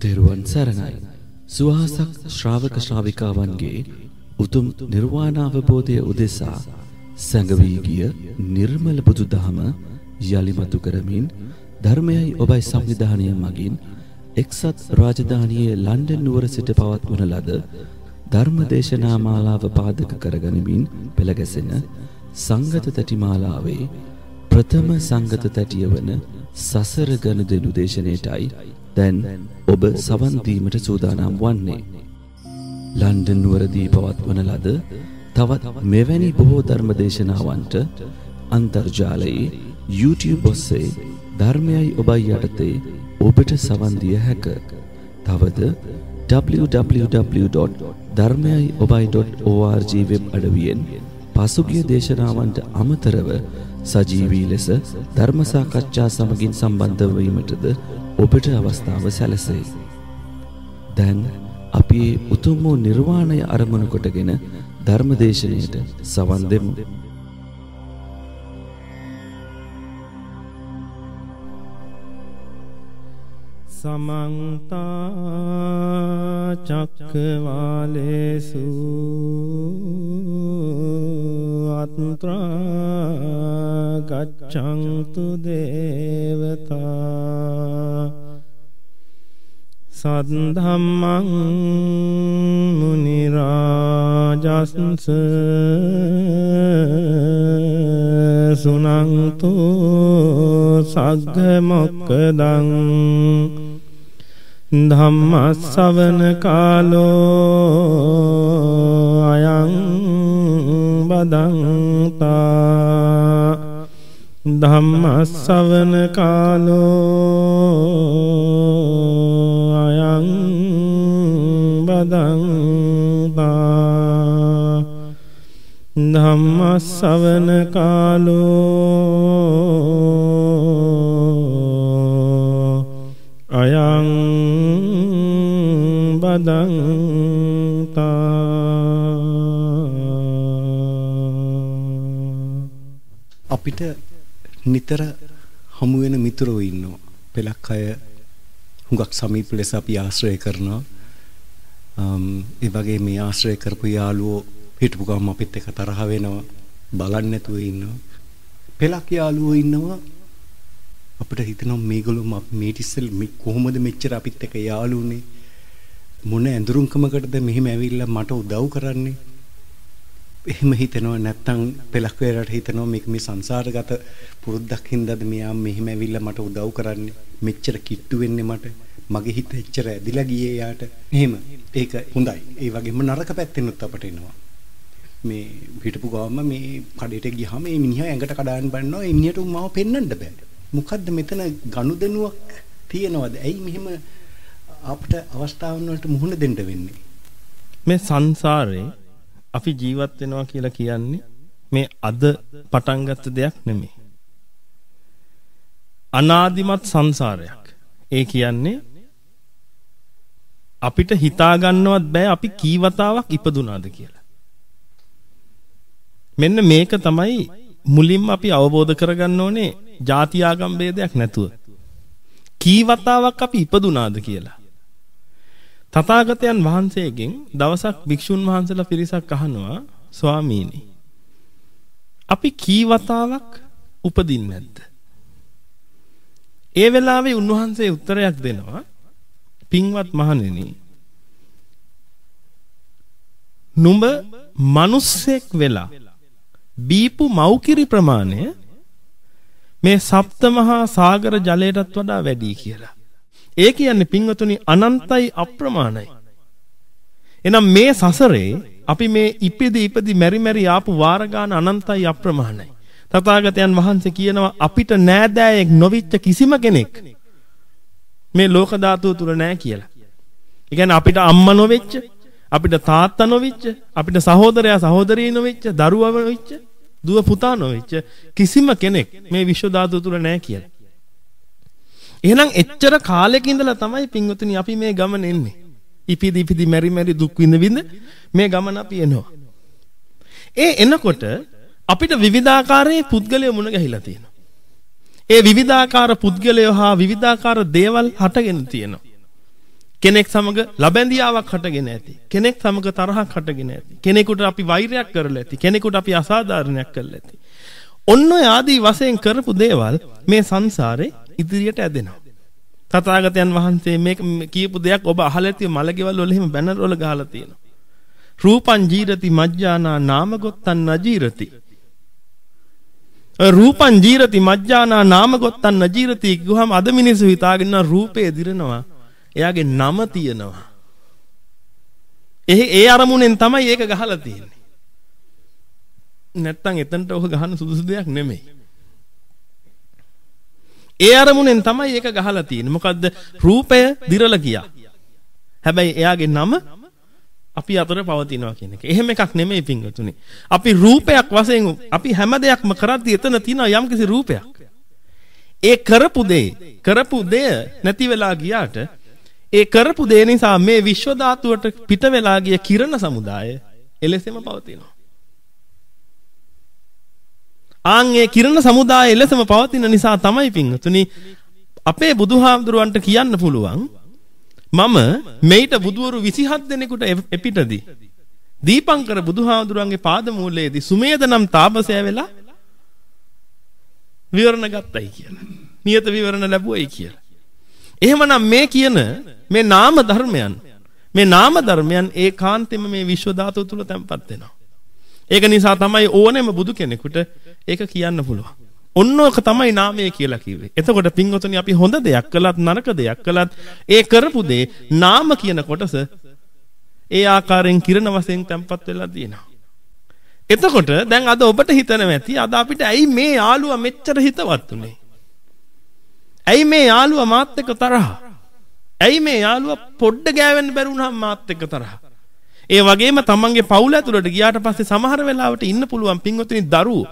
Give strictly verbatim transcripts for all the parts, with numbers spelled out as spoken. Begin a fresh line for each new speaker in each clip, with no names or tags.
තෙරුවන් සරණයි. සුවහසක් ශ්‍රාවක ශ්‍රාවිකාවන්ගේ උතුම් නිර්වාණ අවබෝධය උදෙසා සැඟවී ගිය නිර්මල බුදුදහම යලිමතු කරමින් ධර්මයයි ඔබයි සංවිධානය මගින් එක්සත් රාජධානියේ ලන්ඩන් නුවර සිට පවත්වන ලද ධර්මදේශනා මාලාව පාදක කරගනිමින් පෙළගැසෙන සංගත තැටි මාලාවේ ප්‍රථම සංගත තැටිය වන සසර ගනුදෙනු දේශනයටයි දැන් ඔබ සවන් දීමට සූදානම් වන්නේ. ලන්ඩන් නුවරදී පවත්වන ලද තවත් මෙවැනි බොහෝ ධර්ම දේශනාවන්ට අන්තර්ජාලයේ YouTube ඔස්සේ ධර්මයයි ඔබයි යටතේ ඔබට සවන් දිය හැක. තවද w w w dot dharmayai obai dot org web අඩවියෙන් පසුගිය දේශනාවන්ට අමතරව සජීවී ලෙස ධර්ම සාකච්ඡා සමගින් සම්බන්ධ වීමටද ඔබට අවස්ථාව සැලසේ. දැන් අපි උතුම් වූ නිර්වාණය අරමුණු කොටගෙන ධර්මදේශනයට සවන් දෙමු.
සමන්ත චක්කවාලේසු අත්‍රා ගච්ඡන්තු දේවතා සද්ධම්මං මුනි රාජස්ස සුනන්තු සග්ග මොක්ඛදං ධම්ම ශ්‍රවණ කාලෝ අයං බදන්තා ධම්ම ශ්‍රවණ කාලෝ අයං බදන්තා ධම්ම ශ්‍රවණ කාලෝ අයං බදන්තා.
අපිට නිතර හමු වෙන මිතුරෝ ඉන්නවා. පෙලක් අය හුඟක් සමීප ලෙස අපි ආශ්‍රය කරනවා. ඒ වගේ මේ ආශ්‍රය කරපු යාළුවෝ හිටපු ගමන් අපිත් එක්ක තරහ වෙනවා. බලන්නේ නැතුව ඉන්නවා. පෙලක් යාළුවෝ ඉන්නවා. අපිට හිතෙනවා මේගොල්ලෝ මේ ඉස්සෙල් කොහොමද මෙච්චර අපිත් එක්ක යාළුුනේ? මොන ඇඳුරුම්කමකටද මෙහෙම ඇවිල්ලා මට උදව් කරන්නේ? එහෙම හිතනවා. නැත්තම් පෙලක් වේරට හිතනවා මේක මේ සංසාරගත පුරුද්දක් හින්දාද මෙයා මෙහෙම ඇවිල්ලා මට උදව් කරන්නේ? මෙච්චර කිට්ටු වෙන්නේ මට. මගේ හිත එච්චර ඇදිලා ගියේ යාට. එහෙම. ඒක හොඳයි. ඒ වගේම නරක පැත්තෙනුත් අපට එනවා. මේ හිටපු ගාම මේ කඩේට ගියාම මේ මිනිහා ඇඟට කඩාගෙන බලනවා. ඒ මිනිහට මාව පෙන්වන්න බෑ. මොකද්ද මෙතන ගනුදෙනුවක් තියනවද? ඇයි මෙහෙම අපිට අවස්ථාවන් වලට මුහුණ දෙන්න වෙන්නේ?
මේ සංසාරේ අපි ජීවත් වෙනවා කියලා කියන්නේ මේ අද පටන් ගත්ත දෙයක් නෙමෙයි. අනාදිමත් සංසාරයක්. ඒ කියන්නේ අපිට හිතා ගන්නවත් බෑ අපි කී වතාවක් ඉපදුනාද කියලා. මෙන්න මේක තමයි මුලින්ම අපි අවබෝධ කරගන්න ඕනේ ಜಾති ආගම් ભેදයක් නැතුව. කී වතාවක් අපි ඉපදුනාද කියලා. තථාගතයන් වහන්සේගෙන් දවසක් භික්ෂුන් වහන්සේලා පිරිසක් අහනවා, ස්වාමීනි අපි කී වතාවක් උපදින්නේ නැද්ද? ඒ වෙලාවේ උන්වහන්සේ උත්තරයක් දෙනවා, පින්වත් මහණෙනි නුඹ මිනිස්සෙක් වෙලා බීපු මව්කිරි ප්‍රමාණය මේ සප්ත මහා සාගර ජලයටත් වඩා වැඩි කියලා. ඒ කියන්නේ පින්වතුනි අනන්තයි අප්‍රමාණයි. එහෙනම් මේ සසරේ අපි මේ ඉපිදි ඉපදි මෙරි මෙරි ආපු වාර ගන්න අනන්තයි අප්‍රමාණයි. තථාගතයන් වහන්සේ කියනවා අපිට නෑදෑයෙක් නොවිච්ච කිසිම කෙනෙක් මේ ලෝක ධාතුව තුල නෑ කියලා. ඒ කියන්නේ අපිට අම්මා නොවෙච්ච, අපිට තාත්තා නොවෙච්ච, අපිට සහෝදරයා සහෝදරිය නොවෙච්ච, දරුවා නොවෙච්ච, දුව පුතා නොවෙච්ච කිසිම කෙනෙක් මේ විශ්ව ධාතුව තුල නෑ කියලා. එහෙනම් එච්චර කාලෙක ඉඳලා තමයි පින්වතුනි අපි මේ ගමන එන්නේ. ඉපිදි ඉපිදි මෙරි මෙරි දුක් විඳ විඳ මේ ගමන අපි එනවා. ඒ එනකොට අපිට විවිධාකාරයේ පුද්ගලයෝ මුණ ගැහිලා තියෙනවා. ඒ විවිධාකාර පුද්ගලයෝ හා විවිධාකාර දේවල් හටගෙන තියෙනවා. කෙනෙක් සමග ලබැඳියාවක් හටගෙන ඇති. කෙනෙක් සමග තරහක් හටගෙන ඇති. කෙනෙකුට අපි වෛරයක් කරලා ඇති. කෙනෙකුට අපි අසාධාරණයක් කරලා ඇති. ඔන්න ඔය ආදී වශයෙන් කරපු දේවල් මේ සංසාරේ ඉදිරියට ඇදෙනවා. තථාගතයන් වහන්සේ මේ කියපු දෙයක් ඔබ අහලා ඇති මලකෙවල් වල එහෙම බැනර් වල ගහලා තියෙනවා. රූපං ජීරති මජ්ජානා නාමගොත්තං නජීරති. රූපං ජීරති මජ්ජානා නාමගොත්තං නජීරති කිව්වහම අද මිනිස්සු හිතාගෙන රූපේ දිරනවා. එයාගේ නම තියෙනවා. ඒ ඒ අරමුණෙන් තමයි ඒක ගහලා තියෙන්නේ. නැත්තම් එතනට ඔහ ගහන සුදුසු දෙයක් නෙමෙයි. ඒ අරමුණෙන් තමයි ඒක ගහලා තියෙන්නේ. මොකද්ද? රූපය දිරලා ගියා. හැබැයි එයාගේ නම අපි අතර පවතිනවා කියන එක. එහෙම එකක් නෙමෙයි පින්වතුනි. අපි රූපයක් වශයෙන් අපි හැම දෙයක්ම කරද්දී එතන තියෙනවා යම්කිසි රූපයක්. ඒ කරපු දේ කරපු දේ නැති වෙලා ගියාට ඒ කරපු දේ නිසා මේ විශ්ව ධාතුවට පිට වෙලා ගිය කිරණ සමුදාය එලෙසම පවතිනවා. ආන් ඒ කිරණ සමුදාය එලෙසම පවතින නිසා තමයි පින්වතුනි අපේ බුදුහාමුදුරුවන්ට කියන්න පුළුවන් මම මේිට බුදුවරු විසිහත් දෙනෙකුට එපිටදී දීපංකර බුදුහාමුදුරුවන්ගේ පාදමූලයේදී සුමේද නම් තාපසය වෙලා විවරණ ගත්තයි කියලා. නියත විවරණ ලැබුවයි කියලා. එහෙමනම් මේ කියන මේ නාම ධර්මයන් මේ නාම ධර්මයන් ඒකාන්තයෙන්ම මේ විශ්ව ධාතුව තුල තැන්පත් වෙනවා. ඒක නිසා තමයි ඕනෙම බුදු කෙනෙකුට ඒක කියන්න පුළුවන්. ඔන්නෝක තමයි නාමය කියලා කිව්වේ. එතකොට පින්වතුනි අපි හොඳ දෙයක් කළත් නරක දෙයක් කළත් ඒ කරපු දේ නාම කියන කොටස ඒ ආකාරයෙන් කිරණ වශයෙන් තැන්පත් වෙලා තියෙනවා. එතකොට දැන් අද ඔබට හිතනවා ඇති අද අපිට ඇයි මේ යාළුවා මෙච්චර හිතවත් උනේ? ඇයි මේ යාළුවා මාත් එක්ක තරහ? ඇයි මේ යාළුවා පොඩ්ඩ ගෑවෙන්න බැරි වුණාම මාත් එක්ක තරහ? ඒ වගේම තමන්ගේ පවුල ඇතුළට ගියාට පස්සේ සමහර වෙලාවට ඉන්න පුළුවන් පින්වතුනි දරුවෝ.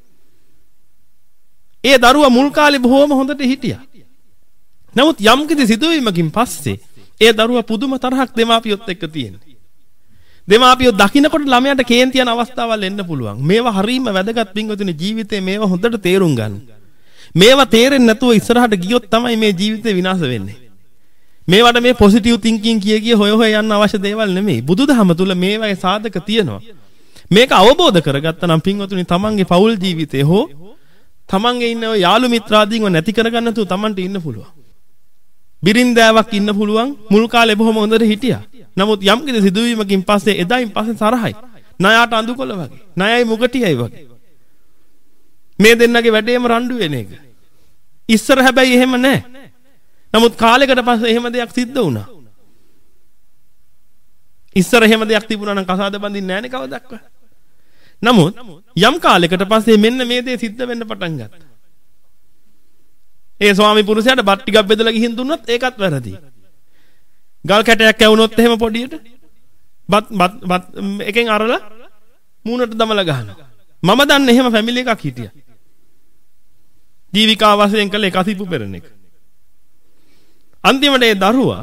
ඒ දරුවා මුල් කාලේ බොහොම හොඳට හිටියා. නමුත් යම් කිසි සිදුවීමකින් පස්සේ ඒ දරුවා පුදුම තරහක් දෙමාපියොත් එක්ක තියෙනවා. දෙමාපියෝ දකින්නකොට ළමයාට කේන්ති යන අවස්ථාවල් එන්න පුළුවන්. මේවා හරීම වැදගත් පින්වතුනි ජීවිතේ මේවා හොඳට තේරුම් ගන්න. මේවා තේරෙන්නේ නැතුව ඉස්සරහට ගියොත් තමයි මේ ජීවිතේ විනාශ වෙන්නේ. මේවට මේ පොසිටිව් තින්කින් කිය කිය හොය හොය යන්න අවශ්‍ය දේවල් නෙමෙයි. බුදුදහම තුල මේවායේ සාධක තියෙනවා. මේක අවබෝධ කරගත්තා නම් පින්වතුනි තමන්ගේ පෞල් ජීවිතේ හෝ තමන්ගේ ඉන්න යාළු මිත්‍රාදීන්ව නැති කරගන්න තු තමන්ට ඉන්න පුළුවන්. බිරින්දෑවක් ඉන්න පුළුවන් මුල් කාලේ බොහොම හොඳට හිටියා. නමුත් යම් කිසි සිදුවීමකින් පස්සේ එදායින් පස්සේ තරහයි. ණයට අඳුකොළ වගේ. ණයයි මුගටියයි වගේ. මේ දෙන්නගේ වැඩේම රණ්ඩු වෙන එක. ඉස්සර හැබැයි එහෙම නැහැ. නමුත් කාලයකට පස්සේ එහෙම දෙයක් සිද්ධ වුණා. ඉස්සර එහෙම දෙයක් තිබුණා නම් කසාද බඳින්නේ නැහැ නේ කවදාවත්. නමුත් යම් කාලයකට පස්සේ මෙන්න මේ දේ සිද්ධ වෙන්න පටන් ගත්තා. ඒ ස්වාමි පුරුෂයාට බත් ටිකක් බෙදලා ගිහින් දුන්නොත් ඒකත් වැරදි. ගල් කැටයක් ඇවුනොත් එහෙම පොඩියට බත් බත් එකෙන් අරලා මූණට දමලා ගහනවා. මම දන්නේ එහෙම ෆැමිලි එකක් හිටියා. ජීවිකා වශයෙන් කළේ කසිපු පෙරණ එක. අන්තිමට ඒ දරුවා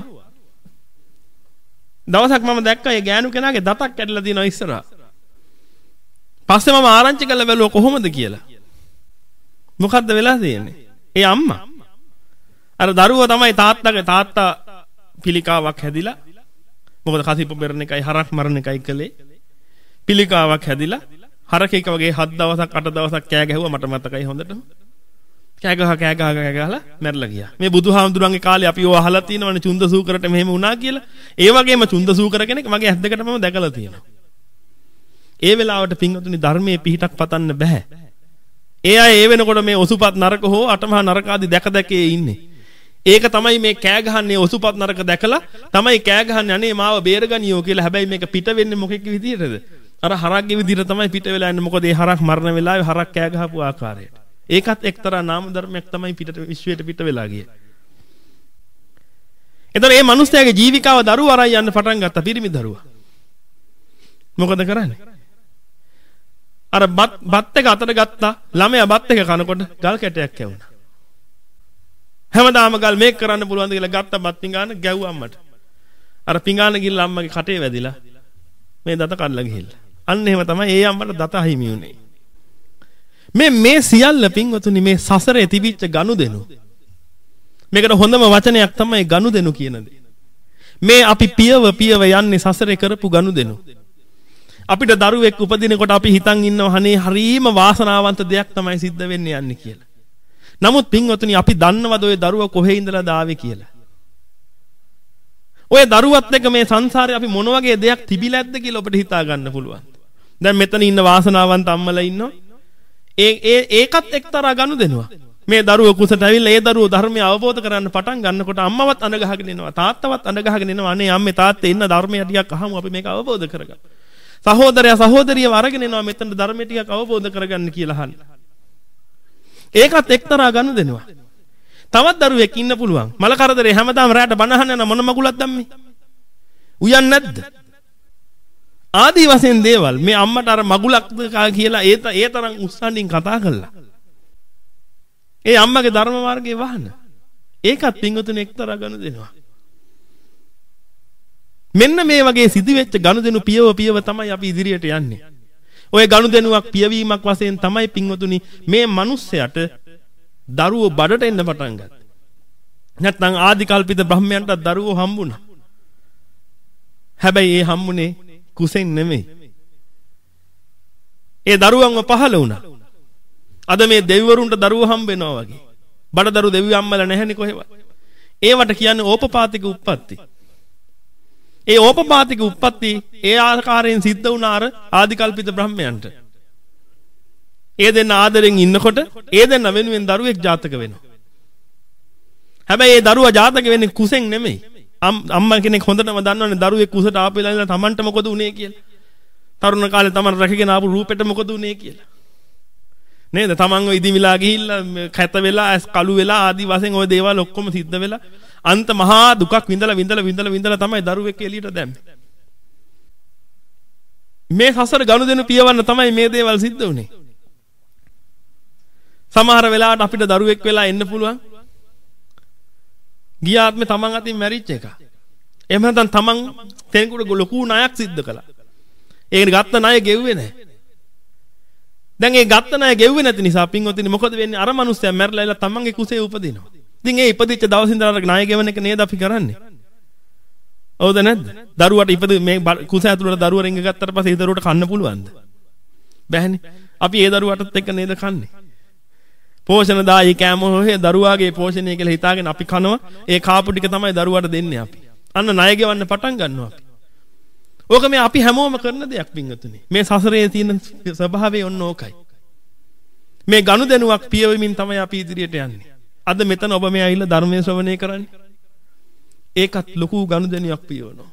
දවසක් මම දැක්කා ඒ ගෑනු කෙනාගේ දතක් කැඩලා දිනවා ඉස්සරහා. පස්සේ මම ආරංචි කළා බැලුවා කොහොමද කියලා. මොකද්ද වෙලා තියෙන්නේ? ඒ අම්මා අර දරුවා තමයි තාත්තගේ තාත්තා පිළිකාවක් හැදිලා මොකද කසිපු පෙරණ එකයි හරක් මරණ එකයි කළේ. පිළිකාවක් හැදිලා හරකෙක් වගේ හත් දවසක් අට දවසක් කෑ ගැහුවා මට මතකයි හොඳටම. කෑ ගහ කෑ ගහ කෑ ගහලා මැරලා ගියා. මේ බුදුහාමුදුරන්ගේ කාලේ අපි ඔය අහලා තියෙනවනේ චුන්දසූකරට මෙහෙම වුණා කියලා. ඒ වගේම චුන්දසූකර කෙනෙක් මගේ ඇස් දෙකට මම දැකලා තියෙනවා. ඒ වෙලාවට පින්වතුනි ධර්මයේ පිහිටක් පතන්න බෑ. ඒ අය ඒ වෙනකොට මේ ඔසුපත් නරක හෝ අටමහා නරක ආදී දැක දැකේ ඉන්නේ. ඒක තමයි මේ කෑ ගහන්නේ ඔසුපත් නරක දැකලා තමයි කෑ ගහන්නේ අනේ මාව බේරගනියෝ කියලා. හැබැයි මේක පිට වෙන්නේ මොකෙක් විදියටද? අර හරක්ගේ විදියට තමයි පිට වෙලා යන්නේ. මොකද ඒ හරක් මරණ වෙලාවේ හරක් කෑ ගහපු ආකාරයට. ඒකත් එක්තරා නාම ධර්මයක් තමයි පිටට විශ්වයට පිට වෙලා ගියේ. එතන මේ මිනිස්යාගේ ජීවිකාව දරුවා අරන් යන්න පටන් ගත්තා පිරිමි දරුවා. මොකද කරන්නේ? අර බත් බත් එක අතට ගත්තා ළමයා බත් එක කනකොට ගල් කැටයක් කැවුනා. හැමදාම ගල් මේක කරන්න පුළුවන්ද කියලා ගත්ත බත් පිඟාන ගැව්වා අම්මට. අර පිඟාන ගිහලා අම්මගේ කටේ වැදිලා මේ දත කඩලා ගිහිල්ලා. අන්න එහෙම තමයි ඒ අම්මට දත අහිමි වුනේ. මේ මේ සියල්ල පින්වතුනි මේ සසරේ තිබිච්ච ගනුදෙනු. මේකට හොඳම වචනයක් තමයි ගනුදෙනු කියන දේ. මේ අපි පියව පියව යන්නේ සසරේ කරපු ගනුදෙනු. අපිට දරුවෙක් උපදිනකොට අපි හිතන් ඉන්නවා අනේ හරීම වාසනාවන්ත දෙයක් තමයි සිද්ධ වෙන්නේ යන්නේ කියලා. නමුත් පින්වතුනි අපි දන්නවද ඔය දරුවා කොහේ ඉඳලාද ආවේ කියලා? ඔය දරුවත් එක්ක මේ සංසාරේ අපි මොන වගේ දෙයක් තිබිලාද්ද කියලා ඔබට හිතා ගන්න පුළුවන්. දැන් මෙතන ඉන්න වාසනාවන්ත අම්මලා ඉන්නවා. ඒ ඒ ඒකත් එක්තරා ගනුදෙනුවක්. මේ දරුවෝ කුසට ඇවිල්ලා ඒ දරුවෝ ධර්මය අවබෝධ කරගන්න පටන් ගන්නකොට අම්මවත් අඬ ගහගෙන එනවා තාත්තවත් අඬ ගහගෙන එනවා අනේ අම්මේ තාත්තේ ඉන්න ධර්මය ටිකක් අහමු අපි මේක අවබෝධ කරගන්න. සහෝදරයා සහෝදරියව අරගෙන එනවා මෙතන ධර්මය ටිකක් අවබෝධ කරගන්න කියලා අහන්න. ඒකත් එක්තරා ගනුදෙනුවක්. තවත් දරුවෙක් ඉන්න පුළුවන්. මල කරදරේ හැමදාම රැට බණ අහන්න යන මොන මගුලක් දැම්මේ? උයන් නැද්ද? ආදි වශයෙන් දේවල් මේ අම්මට අර මගුලක් කියලා ඒ ඒ තරම් උස්සන්නින් කතා කළා. ඒ අම්මගේ ධර්ම මාර්ගයේ වහන. ඒකත් පින්වතුනි එක්තරා ගනුදෙනුවක්. මෙන්න මේ වගේ සිදුවෙච්ච ගනුදෙනු පියව පියව තමයි අපි ඉදිරියට යන්නේ. ඔය ගනුදෙනුවක් පියවීමක් වශයෙන් තමයි පින්වතුනි මේ මිනිස්සයාට දරුවෝ බඩට එන්න පටන් ගත්තා. නැත්නම් ආදි කල්පිත බ්‍රහ්මයන්ට දරුවෝ හම්බුණා. හැබැයි ඒ හම්බුනේ කුසෙන් නෙමෙයි. ඒ දරුවන්ව පහළ වුණා. අද මේ දෙවිවරුන්ට දරුවෝ හම්බ වෙනවා වගේ. බඩදරු දෙවියන් අම්මලා නැහැනේ කොහෙවත්. ඒවට කියන්නේ ඕපපාතික උප්පත්ති. ඒ ඕපපාතික උප්පත්ති ඒ ආකාරයෙන් සිද්ධ වුණා අර ආදි කල්පිත බ්‍රහ්මයන්ට. ඒ දෙන්න ආදරෙන් ඉන්නකොට ඒ දෙන්න වෙනුවෙන් දරුවෙක් ජාතක වෙනවා. හැබැයි ඒ දරුවා ජාතක වෙන්නේ කුසෙන් නෙමෙයි. අම්මා කෙනෙක් හොඳටම දන්නවනේ දරුවෙක් කුසට ආපු වෙලාවෙ තමන්ට මොකද උනේ කියලා. තරුණ කාලේ තමන් රැකගෙන ආපු රූපෙට මොකද උනේ කියලා. නේද? තමන්ව ඉදිමිලා ගිහිල්ලා කැත වෙලා ඇස් කළු වෙලා ආදි වශයෙන් ওই දේවල් ඔක්කොම සිද්ධ වෙලා අන්ත මහා දුකක් විඳලා විඳලා විඳලා විඳලා තමයි දරුවෙක් එළියට දැම්මේ. මේ සසර ගනුදෙනු පියවන්න තමයි මේ දේවල් සිද්ධ වුනේ. සමහර වෙලාවට අපිට දරුවෙක් වෙලා එන්න පුළුවන්. ගියාත්මේ තමන් අතින් මැරිච්ච එක. එහෙම නැත්නම් තමන් කෙනෙකුට ලොකු ණයක් සිද්ධ කළා. ඒක ගත්ත ණය ගෙව්වේ නැහැ. දැන් ඒ ගත්ත ණය ගෙව්වේ නැති නිසා පින්වතුනි මොකද වෙන්නේ? අර මිනිස්සයා මැරලා ඉලා තමන්ගේ කුසේ උපදිනවා. ඉතින් ඒ ඉපදිච්ච දවසින් දවසට ණය ගෙවන එක නේද අපි කරන්නේ? හවුද නැද්ද? දරුවට ඉපද මේ කුස ඇතුළට දරුව රින්ග ගත්තට පස්සේ ඒ දරුවට කන්න පුළුවන්ද? බැහැනේ. අපි ඒ දරුවටත් එක්ක නේද කන්නේ? පෝෂණ දායි කෑම හොය දරුවාගේ පෝෂණය කියලා හිතාගෙන අපි කනවා. ඒ කාපු ටික තමයි දරුවාට දෙන්නේ අපි. අන්න ණය ගෙවන්න පටන් ගන්නවා අපි. ඕක මේ අපි හැමෝම කරන දෙයක් පින්වතුනි. මේ සසරේ තියෙන ස්වභාවය ඔන්න ඕකයි. මේ ගනුදෙනුවක් පියවෙමින් තමයි අපි ඉදිරියට යන්නේ. අද මෙතන ඔබ මේ ඇවිල්ලා ධර්මයේ ශ්‍රවණය කරන්නේ. ඒකත් ලොකු ගනුදෙනුවක් පියවනවා.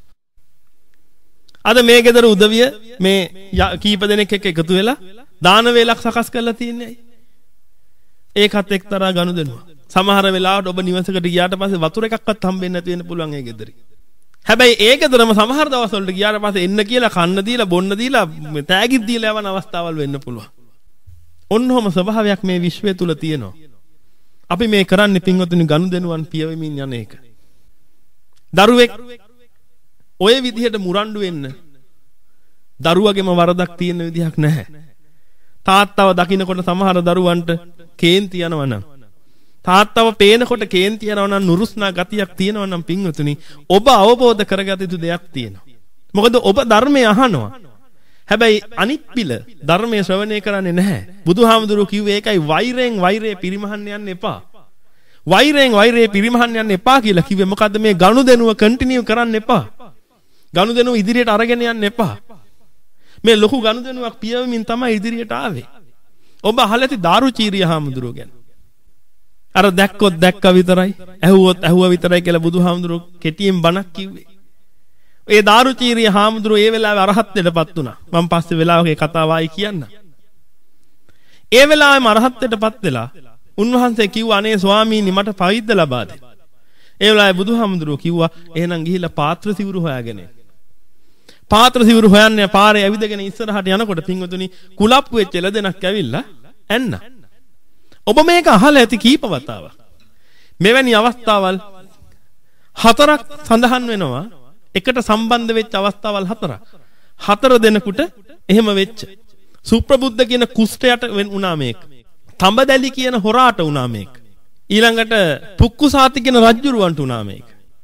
අද මේ ගෙදර උදවිය මේ කීප දෙනෙක් එක්ක එකතු වෙලා දාන වේලක් සකස් කරලා තියන්නේ. ඒකත් එක්තරා ගනුදෙනුවක්. සමහර වෙලාවට ඔබ නිවසකට ගියාට පස්සේ වතුර එකක්වත් හම්බෙන්නේ නැති වෙන්න පුළුවන් ඒ ගෙදරේ. හැබැයි ඒ ගෙදරම සමහර දවස්වලට ගියාට පස්සේ එන්න කියලා කන්න දීලා බොන්න දීලා තෑගිත් දීලා යවන අවස්ථාවල් වෙන්න පුළුවන්. ඔන්නෝම ස්වභාවයක් මේ විශ්වය තුල තියෙනවා. අපි මේ කරන්නේ පින්වතුනි ගනුදෙනුවන් පියවෙමින් යන එක. දරුවෙක් ඔය විදිහට මුරණ්ඩු වෙන්න දරුවගේම වරදක් තියෙන විදිහක් නැහැ. තාත්තව දකින්නකොට සමහර දරුවන්ට කේන්ති යනවා නම් තාත්තව පේනකොට කේන්ති යනවා නම් නුරුස්නා ගතියක් තියෙනවා නම් පින්වතුනි ඔබ අවබෝධ කරගත යුතු දෙයක් තියෙනවා. මොකද ඔබ ධර්මය අහනවා. හැබැයි අනිත් පිළ ධර්මයේ ශ්‍රවණය කරන්නේ නැහැ. බුදුහාමුදුරුවෝ කිව්වේ ඒකයි වෛරයෙන් වෛරය පිරිමහන්න යන්න එපා. වෛරයෙන් වෛරය පිරිමහන්න යන්න එපා කියලා කිව්වේ මොකද්ද? මේ ගනුදෙනුව කන්ටිනියු කරන්න එපා. ගනුදෙනුව ඉදිරියට අරගෙන යන්න එපා. මේ ලොකු ගනුදෙනුවක් පියවමින් තමයි ඉදිරියට ආවේ. ඔබ අහලා ඇති දාරුචීරිය හාමුදුරුවෝ ගැන. අර දැක්කොත් දැක්ක විතරයි, ඇහුවොත් ඇහුවා විතරයි කියලා බුදුහාමුදුරුවෝ කෙටියෙන් බණක් කිව්වේ. ඒ දාරුචීරිය හාමුදුරුවෝ ඒ වෙලාවේ අරහත්ත්වයටපත් වුණා. මම පස්සේ වෙලාවක ඒ කතාව ආයි කියන්න. ඒ වෙලාවෙම අරහත්ත්වයටපත් වෙලා උන්වහන්සේ කිව්වා අනේ ස්වාමීනි මට පවිද්ද ලබා දෙන්න. ඒ වෙලාවේ බුදුහාමුදුරුවෝ කිව්වා එහෙනම් ගිහිල්ලා පාත්‍ර සිවුරු හොයාගෙන එන්න. පාත්‍ර සිවුරු හොයන්නේ පාරේ ඇවිදගෙන ඉස්සරහට යනකොට පින්වතුනි කුලප්පු වෙච්ච එළදෙනක් ඇවිල්ලා ඇන්න. ඔබ මේක අහලා ඇති කීප වතාවක්. මෙවැනි අවස්ථාවල් හතරක් සඳහන් වෙනවා. එකට සම්බන්ධ වෙච්ච අවස්ථාවල් හතරක්. හතර දෙනෙකුට එහෙම වෙච්ච. සුප්‍රබුද්ධ කියන කුෂ්ඨයට වුණා මේක. තඹදැලි කියන හොරාට වුණා මේක. ඊළඟට පුක්කුසාති කියන රජුරවන්ට වුණා මේක.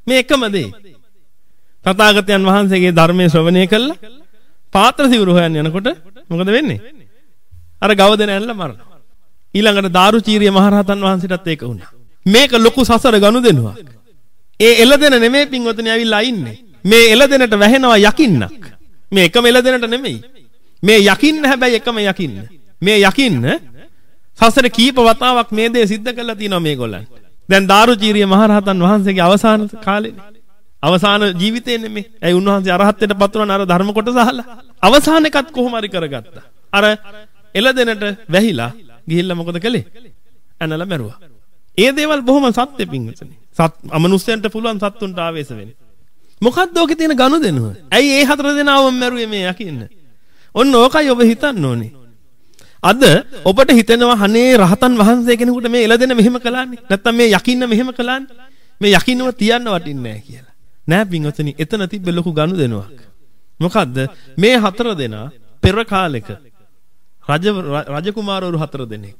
මේ එකම දේ. තථාගතයන් වහන්සේගේ ධර්මයේ ශ්‍රවණය කළා පාත්‍ර සිවුර හොයන්න යනකොට මොකද වෙන්නේ? අර ගවදෙන ඇල්ල මරනවා. ඊළඟට දාරුචීරිය මහරහතන් වහන්සේටත් ඒක වුණා. මේක ලොකු සසර ගනුදෙනුවක්. ඒ එළදෙන නෙමෙයි පින්වතුනි ඇවිල්ලා ඉන්නේ. මේ එළදෙනට වැහෙනවා යකින්නක්. මේ එකම එළදෙනට නෙමෙයි. මේ යකින්න හැබැයි එකම යකින්න. මේ යකින්න සසර කීප වතාවක් මේ දේ සිද්ධ කරලා තිනවා මේගොල්ලන්. දැන් දාරුචීරිය මහරහතන් වහන්සේගේ අවසාන කාලේනේ. අවසාන ජීවිතේ නෙමෙයි. ඒ උන්වහන්සේ අරහත්ත්වයට පත් වුණා අර ධර්ම කොටස අහලා. අවසාන එකත් කොහොම හරි කරගත්තා. අර එළදෙනට වැහිලා ගිහිල්ලා මොකද කළේ? ඇනලා මැරුවා. ඒ දේවල් බොහොම සත්‍ය පිංගුතුනි. සත් අමනුෂ්‍යයන්ට පුළුවන් සත්තුන්ට ආවේශ වෙන්න. මොකද්ද ඔකේ තියෙන ගනුදෙනුව? ඇයි ඒ හතර දෙනාවම මැරුවේ මේ යකින්න? ඔන්න ඕකයි ඔබ හිතන්න ඕනේ. අද ඔබට හිතෙනවා අනේ රහතන් වහන්සේ කෙනෙකුට මේ එළදෙන මෙහෙම කළානේ. නැත්තම් මේ යකින්න මෙහෙම කළානේ. මේ යකින්නව තියන්න වටින්නේ නැහැ කියලා. නෑ පිංගුතුනි, එතන තිබ්බ ලොකු ගනුදෙනුවක්. මොකද්ද? මේ හතර දෙනා පෙර කාලෙක රජ රජකුමාරවරු හතර දෙනෙක්.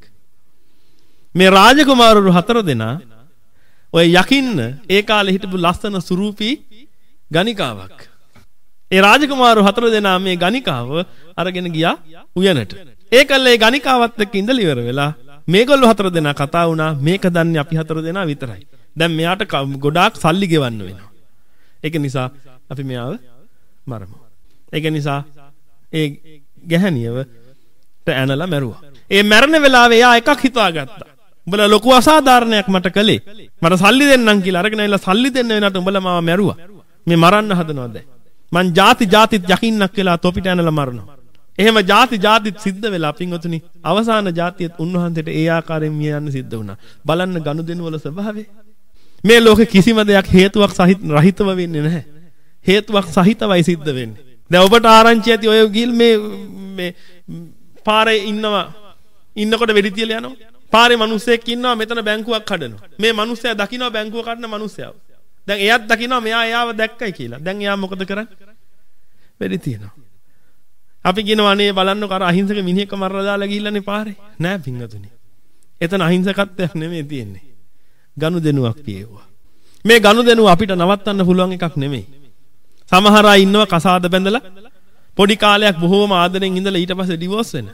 මේ රාජකුමාරවරු හතර දෙනා ඔය යකින්න ඒ කාලේ හිටපු ලස්සන සුරූපී ගණිකාවක්. ඒ රාජකුමාරවරු හතර දෙනා මේ ගණිකාව අරගෙන ගියා උයනට. ඒකල්ල ඒ ගණිකාවත් එක්ක ඉඳලා ඉවර වෙලා මේගොල්ලෝ හතර දෙනා කතා වුණා. මේක දන්නේ අපි හතර දෙනා විතරයි. දැන් මෙයාට ගොඩාක් සල්ලි ගෙවන්න වෙනවා. ඒක නිසා අපි මෙයාව මරමු. ඒක නිසා ඒ ගැහණියව ඇනලා මැරුවා. ඒ මැරෙන වෙලාවේ එයා එකක් හිතාගත්තා. උඹලා ලොකු අසාධාරණයක් මට කළේ. මට සල්ලි දෙන්නම් කියලා අරගෙන ඇවිල්ලා සල්ලි දෙන්න වෙනට උඹලා මාව මැරුවා. මේ මරන්න හදනවා දැන්. මං ಜಾති ಜಾතිත් යකින්නක් වෙලා තොපිට ඇනලා මරනවා. එහෙම ಜಾති ಜಾතිත් සිද්ධ වෙලා පින්වතුනි අවසාන ಜಾතියත් උන්වහන්සේට ඒ ආකාරයෙන් මිය යන්න සිද්ධ වුණා. බලන්න ගනුදෙනු වල ස්වභාවය. මේ ලෝකේ කිසිම දෙයක් හේතුවක් සහිත රහිතව වෙන්නේ නැහැ. හේතුවක් සහිතවයි සිද්ධ වෙන්නේ. දැන් ඔබට ආරංචි ඇති ඔය ගිල් මේ මේ පාරේ ඉන්නවා ඉන්නකොට වෙඩි තියලා යනවා. පාරේ මිනිස්සෙක් ඉන්නවා මෙතන බැංකුවක් කඩනවා. මේ මිනිස්සයා දකින්නවා බැංකුව කඩන මිනිස්සයාව. දැන් එයාත් දකින්නවා මෙයා එයාව දැක්කයි කියලා. දැන් එයා මොකද කරන්නේ? වෙඩි තියනවා. අපි කියනවා අනේ බලන්නකො අර අහිංසක මිනිහෙක්ව මරලා දාලා ගිහිල්ලානේ පාරේ. නෑ පිංගතුනි. එතන අහිංසකත්වයක් නෙමෙයි තියෙන්නේ. ගනුදෙනුවක් තියෙනවා. මේ ගනුදෙනුව අපිට නවත්තන්න පුළුවන් එකක් නෙමෙයි. සමහර අය ඉන්නවා කසාද බැඳලා පොඩි කාලයක් බොහෝම ආදරෙන් ඉඳලා ඊට පස්සේ ඩිවෝස් වෙන.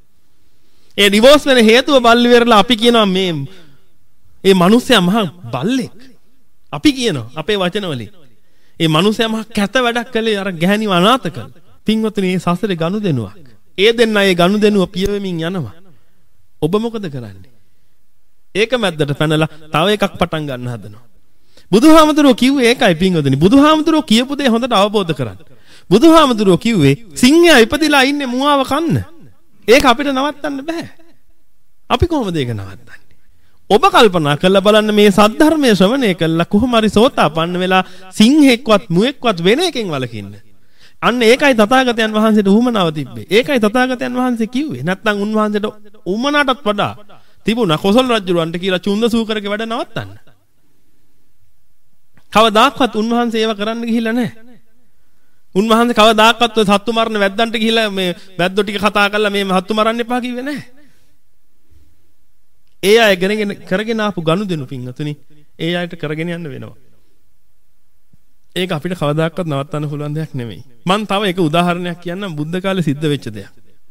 ඒ ඩිවෝස් වෙන හේතුව බල්ලි වෙරලා අපි කියනවා මේ ඒ මිනිස්සයා මහා බල්ලෙක්. අපි කියනවා අපේ වචන වලින්. ඒ මිනිස්සයා මහා කැත වැඩක් කළේ අර ගැහණිව අනාථ කළා. පින්වත්නි මේ සසරේ ගනුදෙනුවක්. ඒ දෙන්න ඒ ගනුදෙනුව පියවෙමින් යනවා. ඔබ මොකද කරන්නේ? ඒක මැද්දට පැනලා තව එකක් පටන් ගන්න හදනවා. බුදුහාමුදුරුවෝ කිව්වේ ඒකයි පින්වත්නි. බුදුහාමුදුරුවෝ කියපු දේ හොඳට අවබෝධ කරගන්න. බුදුහාමුදුරුවෝ කිව්වේ සිංහයා ඉපදිලා ඉන්නේ මුවාව කන්න. ඒක අපිට නවත්තන්න බෑ. අපි කොහොමද ඒක නවත්තන්නේ? ඔබ කල්පනා කරලා බලන්න මේ සද්ධර්මයේ ශ්‍රවණය කළා කොහොම හරි සෝතාපන්න වෙලා සිංහෙක්වත් මුවෙක්වත් වෙන එකෙන් වළකින්න. අන්න ඒකයි තථාගතයන් වහන්සේට උවමනාව තිබ්බේ. ඒකයි තථාගතයන් වහන්සේ කිව්වේ. නැත්නම් උන්වහන්සේට උවමනාටත් වඩා තිබුණා කොසල් රජුරවන්ට කියලා චුන්ද සූකරගේ වැඩ නවත්තන්න. කවදාක්වත් උන්වහන්සේ ඒව කරන්න ගිහිල්ලා නැහැ. උන්වහන්සේ කවදාක්වත් සත්තු මරණ වැද්දන්ට ගිහිල්ලා මේ වැද්දෝ ටික කතා කරලා මේ සත්තු මරන්න එපා කිව්වේ නැහැ. ඒ අය කරගෙන කරගෙන ආපු ගනුදෙනු පින්වතුනි ඒ අයට කරගෙන යන්න වෙනවා. ඒක අපිට කවදාක්වත් නවත්තන්න පුළුවන් දෙයක් නෙමෙයි. මම තව එක උදාහරණයක් කියන්නම් බුද්ධ කාලේ සිද්ධ වෙච්ච දෙයක්.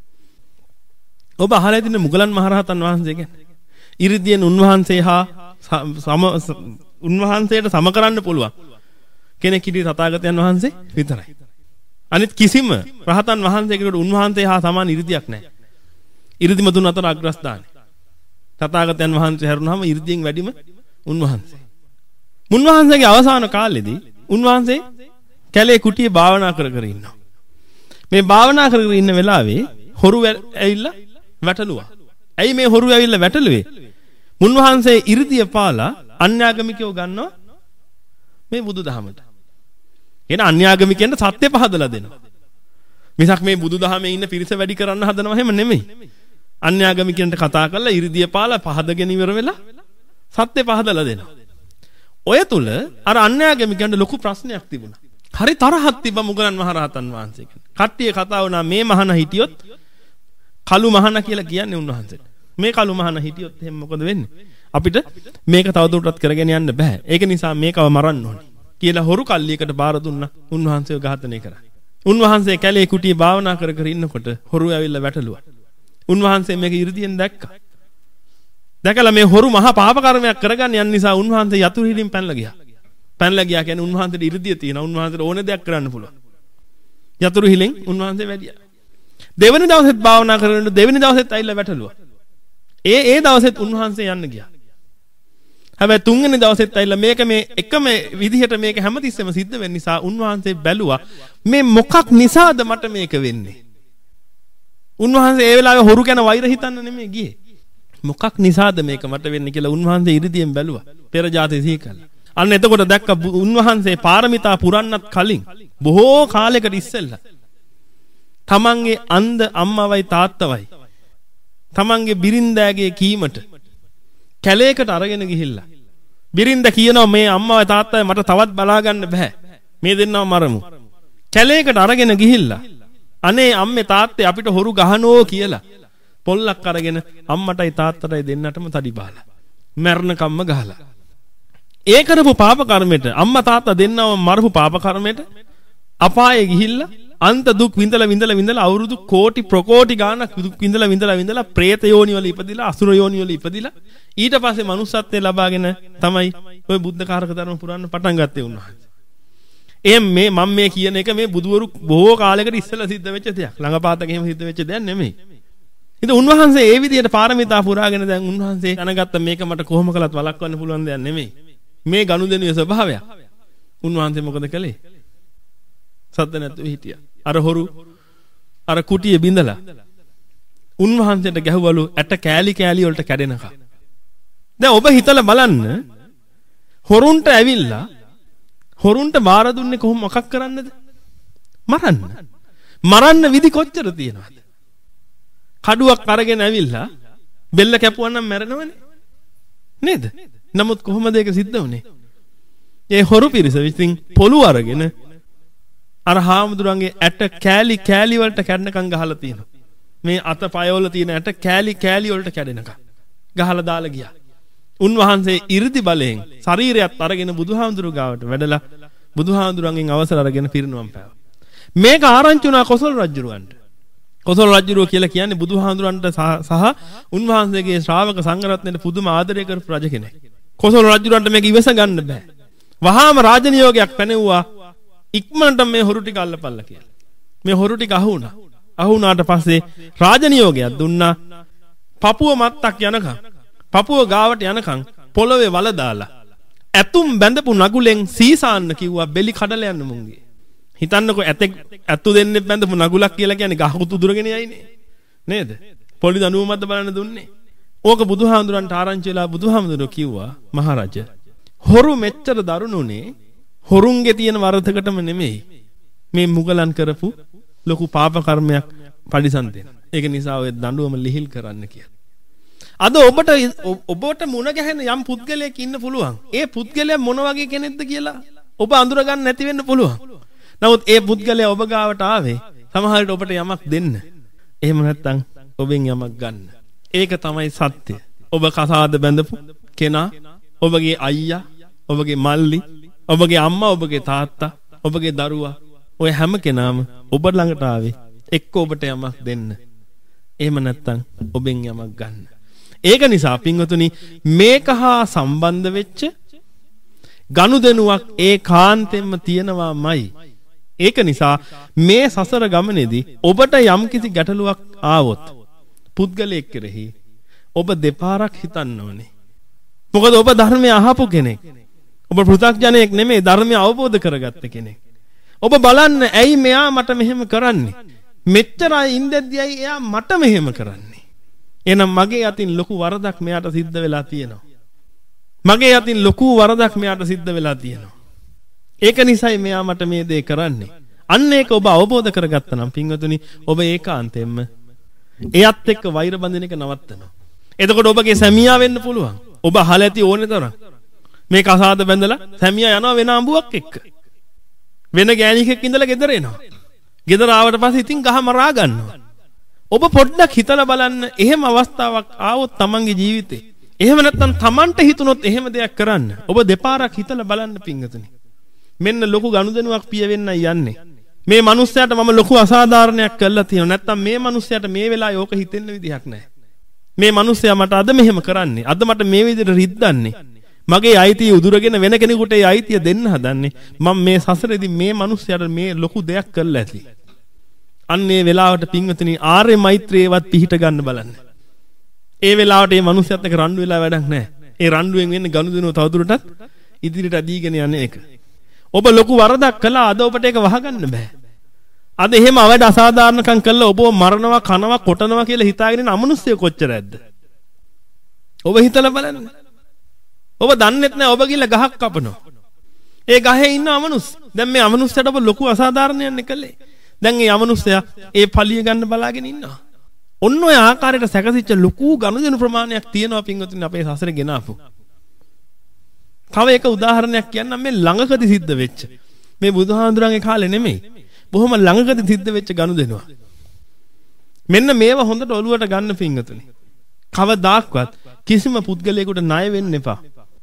ඔබ අහලා ඉන්න මුගලන් මහරහතන් වහන්සේ ගැන. ඉරිදියෙන් උන්වහන්සේ හා සම උන්වහන්සේට සම කරන්න පුළුවන් කෙනෙක් හිටියේ තථාගතයන් වහන්සේ විතරයි. අනිත් කිසිම රහතන් වහන්සේකට උන්වහන්සේ හා සමාන ඉරිදියක් නැහැ. ඉරිදිම තුන අතර අග්‍රස්ථානේ. තථාගතයන් වහන්සේ හැරුණාම ඉරිදියෙන් වැඩිම උන්වහන්සේ. උන්වහන්සේගේ අවසාන කාලෙදී උන්වහන්සේ කැලේ කුටියේ භාවනා කර කර ඉන්නවා. මේ භාවනා කර කර ඉන්න වෙලාවේ හොරු ඇවිල්ලා වැටලුවා. ඇයි මේ හොරු ඇවිල්ලා වැටලුවේ? උන්වහන්සේ ඉරිදිය පාලා අන්‍යාගමිකයෝ ගන්නවා මේ බුදුදහමට. එන අන්‍යාගමිකයන්ට සත්‍ය පහදලා දෙනවා. මිසක් මේ බුදුදහමේ ඉන්න පිරිස වැඩි කරන්න හදනවා හැම නෙමෙයි. අන්‍යාගමිකයන්ට කතා කරලා ඉරිදිය පාලා පහදගෙන ඉවර වෙලා සත්‍ය පහදලා දෙනවා. ඔය තුල අර අන්‍යාගමිකයන්ට ලොකු ප්‍රශ්නයක් තිබුණා. හරි තරහක් තිබ්බා මුගලන් මහරහතන් වහන්සේ කෙනෙක්. කට්ටිය කතා වුණා මේ මහාන හිටියොත් කළු මහාන කියලා කියන්නේ උන්වහන්සේට. මේ කළු මහාන හිටියොත් එහෙනම් මොකද වෙන්නේ? අපිට මේක තවදුරටත් කරගෙන යන්න බෑ. ඒක නිසා මේකව මරන්න ඕනේ. කියලා හොරු කල්ලියකට බාර දුන්නා. උන්වහන්සේව ඝාතනය කරා. උන්වහන්සේ කැලේ කුටියේ භාවනා කර කර ඉන්නකොට හොරු ඇවිල්ලා වැටලුවා. උන්වහන්සේ මේක 이르දියෙන් දැක්කා. දැකලා මේ හොරු මහා පාප කර්මයක් කරගන්න යන නිසා උන්වහන්සේ යතුරු හිලින් පැනලා ගියා. පැනලා ගියා කියන්නේ උන්වහන්සේට 이르දිය තියෙනවා. උන්වහන්සේට ඕන දෙයක් කරන්න පුළුවන්. යතුරු හිලින් උන්වහන්සේ වැඩියා. දෙවෙනි දවසෙත් භාවනා කරනකොට දෙවෙනි දවසෙත් ඇවිල්ලා වැටලුවා. ඒ ඒ දවසෙත් උන්වහන්සේ යන්න ගියා. හැබැයි තුන්වෙනි දවසෙත් ඇවිල්ලා මේක මේ එකම විදිහට මේක හැමතිස්සෙම සිද්ධ වෙන්න නිසා උන්වහන්සේ බැලුවා මේ මොකක් නිසාද මට මේක වෙන්නේ? උන්වහන්සේ ඒ වෙලාවේ හොරු ගැන වෛර හිතන්න නෙමෙයි ගියේ. මොකක් නිසාද මේක මට වෙන්නේ කියලා උන්වහන්සේ ඉරිදියෙන් බැලුවා. පෙර ජාතේ සිහි කළා. අන්න එතකොට දැක්ක උන්වහන්සේ පාරමිතා පුරන්නත් කලින් බොහෝ කාලයකට ඉස්සෙල්ලා තමන්ගේ අන්ධ අම්මවයි තාත්තවයි තමන්ගේ බිරින්දෑගේ කීමට කැලේකට අරගෙන ගිහිල්ලා බිරින්ද කියනවා මේ අම්මවයි තාත්තයි මට තවත් බලා ගන්න බෑ. මේ දෙන්නව මරමු. කැලේකට අරගෙන ගිහිල්ලා අනේ අම්මේ තාත්තේ අපිට හොරු ගහනෝ කියලා පොල්ලක් අරගෙන අම්මටයි තාත්තටයි දෙන්නටම තඩි බහලා මරණ කම්ම ගහලා. ඒ කරපු පාප කර්මෙට අම්මා තාත්තා දෙන්නව මරපු පාප කර්මෙට අපායේ ගිහිල්ලා අන්ත දුක් විඳලා විඳලා විඳලා අවුරුදු කෝටි ප්‍රකෝටි ගාණක් දුක් විඳලා විඳලා විඳලා പ്രേත යෝනි වල ඉපදිලා අසුර යෝනි වල ඉපදිලා ඊට පස්සේ මනුස්සත්වයේ ලබාගෙන තමයි ඔය බුද්ධ කාරක ධර්ම පුරන්න පටන් ගත්තේ උන්වහන්සේ. එහෙනම් මේ මම මේ කියන එක මේ බුදුවරු බොහෝ කාලයකට ඉස්සෙල්ලා සිද්ධ වෙච්ච දෙයක්. ළඟපාතක එහෙම සිද්ධ වෙච්ච දෙයක් නෙමෙයි. ඉතින් උන්වහන්සේ ඒ විදිහට පාරමිතා පුරාගෙන දැන් උන්වහන්සේ දැනගත්ත මේක මට කොහොම කළත් වළක්වන්න පුළුවන් දෙයක් නෙමෙයි. මේ ගනුදෙනුවේ ස්වභාවයක්. උන්වහන්සේ මොකද කළේ? සද්ද නැතුව හිටියා. අර හොරු අර කුටියේ බිඳලා උන්වහන්සේට ගැහුවලු ඇට කෑලි කෑලි වලට කැඩෙනකම්. දැන් ඔබ හිතලා බලන්න හොරුන්ට ඇවිල්ලා හොරුන්ට බාර දුන්නේ කොහොම මොකක් කරන්නද? මරන්න. මරන්න විදි කොච්චර තියෙනවද? කඩුවක් අරගෙන ඇවිල්ලා බෙල්ල කැපුවා නම් මැරෙනවනේ. නේද? නමුත් කොහොමද ඒක සිද්ධ වුනේ? ඒ හොරු පිරිස විසින් පොළු අරගෙන අර හාමුදුරන්ගේ ඇට කෑලි කෑලි වලට කැඩනකම් ගහලා තියෙනවා. මේ අත පය වල තියෙන ඇට කෑලි කෑලි වලට කැඩෙනකම් ගහලා දාලා ගියා. උන්වහන්සේ 이르දි බලයෙන් ශරීරයත් අරගෙන බුදුහාමුදුරු ගාවට වැඩලා බුදුහාමුදුරන්ගෙන් අවසර අරගෙන පිරිනුවම් පෑවා. මේක ආරංචි වුණා කොසල් රජුරවන්ට. කොසල් රජුරෝ කියලා කියන්නේ බුදුහාමුදුරන්ට සහ උන්වහන්සේගේ ශ්‍රාවක සංඝරත්නයට පුදුම ආදරය කරපු රජ කෙනෙක්. කොසල් රජුරන්ට මේක ඉවස ගන්න බෑ. වහාම රාජනියෝගයක් පැනෙව්වා. ඉක්මනට මේ හොරු ටික අල්ලපල්ලා කියලා. මේ හොරු ටික අහු වුණා. අහු වුණාට පස්සේ රාජනියෝගයක් දුන්නා. පපුව මත්තක් යනකම් පපුව ගාවට යනකම් පොළවේ වල දාලා ඇතුම් බැඳපු නගුලෙන් සීසාන්න කිව්වා බෙලි කඩලා යන්න මුංගේ. හිතන්නකෝ ඇතෙක් ඇතු දෙන්නේ බැඳපු නගුලක් කියලා කියන්නේ ගහකුතු දුරගෙන යයිනේ. නේද? පොඩි දනුවමක්ද බලන්න දුන්නේ. ඕක බුදුහාමුදුරන්ට ආරංචි වෙලා බුදුහාමුදුරුවෝ කිව්වා මහරජ හොරු මෙච්චර දරුණුනේ හොරුන්ගේ තියෙන වරදකටම නෙමෙයි. මේ මුගලන් කරපු ලොකු පාප කර්මයක් පරිසම් දෙන්න. ඒක නිසා ඔය දඬුවම ලිහිල් කරන්න කියලා. අද ඔබට ඔබට මුණ ගැහෙන යම් පුද්ගලයෙක් ඉන්න පුළුවන්. ඒ පුද්ගලයා මොන වගේ කෙනෙක්ද කියලා ඔබ අඳුර ගන්න නැති වෙන්න පුළුවන්. නමුත් ඒ පුද්ගලයා ඔබ ගාවට ආවේ සමහර විට ඔබට යමක් දෙන්න. එහෙම නැත්නම් ඔබෙන් යමක් ගන්න. ඒක තමයි සත්‍ය. ඔබ කසාද බැඳපු කෙනා, ඔබගේ අයියා, ඔබගේ මල්ලි, ඔබගේ අම්මා, ඔබගේ තාත්තා, ඔබගේ දරුවා, ඔය හැම කෙනාම ඔබ ළඟට ආවේ එක්ක ඔබට යමක් දෙන්න. එහෙම නැත්නම් ඔබෙන් යමක් ගන්න. ඒක නිසා පින්වතුනි මේක හා සම්බන්ධ වෙච්ච ගනුදෙනුවක් ඒකාන්තයෙන්ම තියෙනවාමයි. ඒක නිසා මේ සසර ගමනේදී ඔබට යම්කිසි ගැටලුවක් ආවොත් පුද්ගලයෙක් කෙරෙහි ඔබ දෙපාරක් හිතන්න ඕනේ. මොකද ඔබ ධර්මය අහපු කෙනෙක්. ඔබ පෘථග්ජනයෙක් නෙමෙයි ධර්මය අවබෝධ කරගත්ත කෙනෙක්. ඔබ බලන්න ඇයි මෙයා මට මෙහෙම කරන්නේ? මෙච්චර අය ඉඳද්දී ඇයි එයා මට මෙහෙම කරන්නේ? එහෙනම් මගේ අතින් ලොකු වරදක් මෙයාට සිද්ධ වෙලා තියෙනවා. මගේ අතින් ලොකු වරදක් මෙයාට සිද්ධ වෙලා තියෙනවා. ඒක නිසායි මෙයා මට මේ දේ කරන්නේ. අන්න ඒක ඔබ අවබෝධ කරගත්තා නම් පින්වතුනි ඔබ ඒකාන්තයෙන්ම එයත් එක්ක වෛර බඳින එක නවත්තනවා. එතකොට ඔබගේ සැමියා වෙන්න පුළුවන්. ඔබ අහලා ඇති ඕනේ තරම්. මේ කසාද බැඳලා සැමියා යනවා වෙන අඹුවක් එක්ක. වෙන ගෑණියෙක් ඉඳලා ගෙදර එනවා. ගෙදර ආවට පස්සේ ඉතින් ගහ මරා ගන්නවා. ඔබ පොඩ්ඩක් හිතලා බලන්න එහෙම අවස්ථාවක් ආවොත් තමන්ගේ ජීවිතේ. එහෙම නැත්නම් තමන්ට හිතුනොත් එහෙම දෙයක් කරන්න. ඔබ දෙපාරක් හිතලා බලන්න පින්වතුනි. මෙන්න ලොකු ගනුදෙනුවක් පිය වෙන්නයි යන්නේ. මේ මිනිස්සයාට මම ලොකු අසාධාරණයක් කළා තියෙනවා. නැත්තම් මේ මිනිස්සයාට මේ වෙලාවේ ඕක හිතෙන්න විදිහක් නැහැ. මේ මිනිස්සයා මට අද මෙහෙම කරන්නේ. අද මට මේ විදිහට රිද්දන්නේ. මගේ අයිතිය උදුරගෙන වෙන කෙනෙකුට ඒ අයිතිය දෙන්න හදන්නේ. මම මේ සසරේදී මේ මිනිස්සයාට මේ ලොකු දෙයක් කළා ඇති. අන්නේ වෙලාවට පින්වතුනි ආර්ය මෛත්‍රියවත් පිහිට ගන්න බලන්න. ඒ වෙලාවට මේ මිනිස්සයත් එක්ක රණ්ඩු වෙලා වැඩක් නැහැ. ඒ රණ්ඩුවෙන් වෙන්නේ ගනුදෙනුව තවදුරටත් ඉදිරියට අදීගෙන යන්නේ ඒක. ඔබ ලොකු වරදක් කළා අද ඔබට ඒක වහගන්න බෑ. අද එහෙම අවඩ අසාධාරණකම් කළා ඔබව මරනවා කනවා කොටනවා කියලා හිතාගෙන ඉන්න අමනුෂ්‍ය කොච්චර ඇද්ද? ඔබ හිතලා බලන්න. ඔබ දන්නේත් නැහැ ඔබ ගිහලා ගහක් කපනවා. ඒ ගහේ ඉන්න අමනුෂ්‍ය. දැන් මේ අමනුෂ්‍යයට ඔබ ලොකු අසාධාරණයක් කළේ. දැන් මේ අමනුෂ්‍යයා ඒ පලිය ගන්න බලාගෙන ඉන්නවා. ඔන්න ඔය ආකාරයට සැකසිච්ච ලොකු ගනුදෙනු ප්‍රමාණයක් තියෙනවා පින්වතුනි අපේ සසරේ ගෙනාපු. තව එක උදාහරණයක් කියන්නම් මේ ළඟකදී සිද්ධ වෙච්ච. මේ බුදුහාඳුරන්ගේ කාලේ නෙමෙයි. බොහොම ළඟකදී සිද්ධ වෙච්ච ගනුදෙනුවක්. මෙන්න මේවා හොඳට ඔලුවට ගන්න පින්වතුනි. කවදාක්වත් කිසිම පුද්ගලයෙකුට ණය වෙන්න එපා.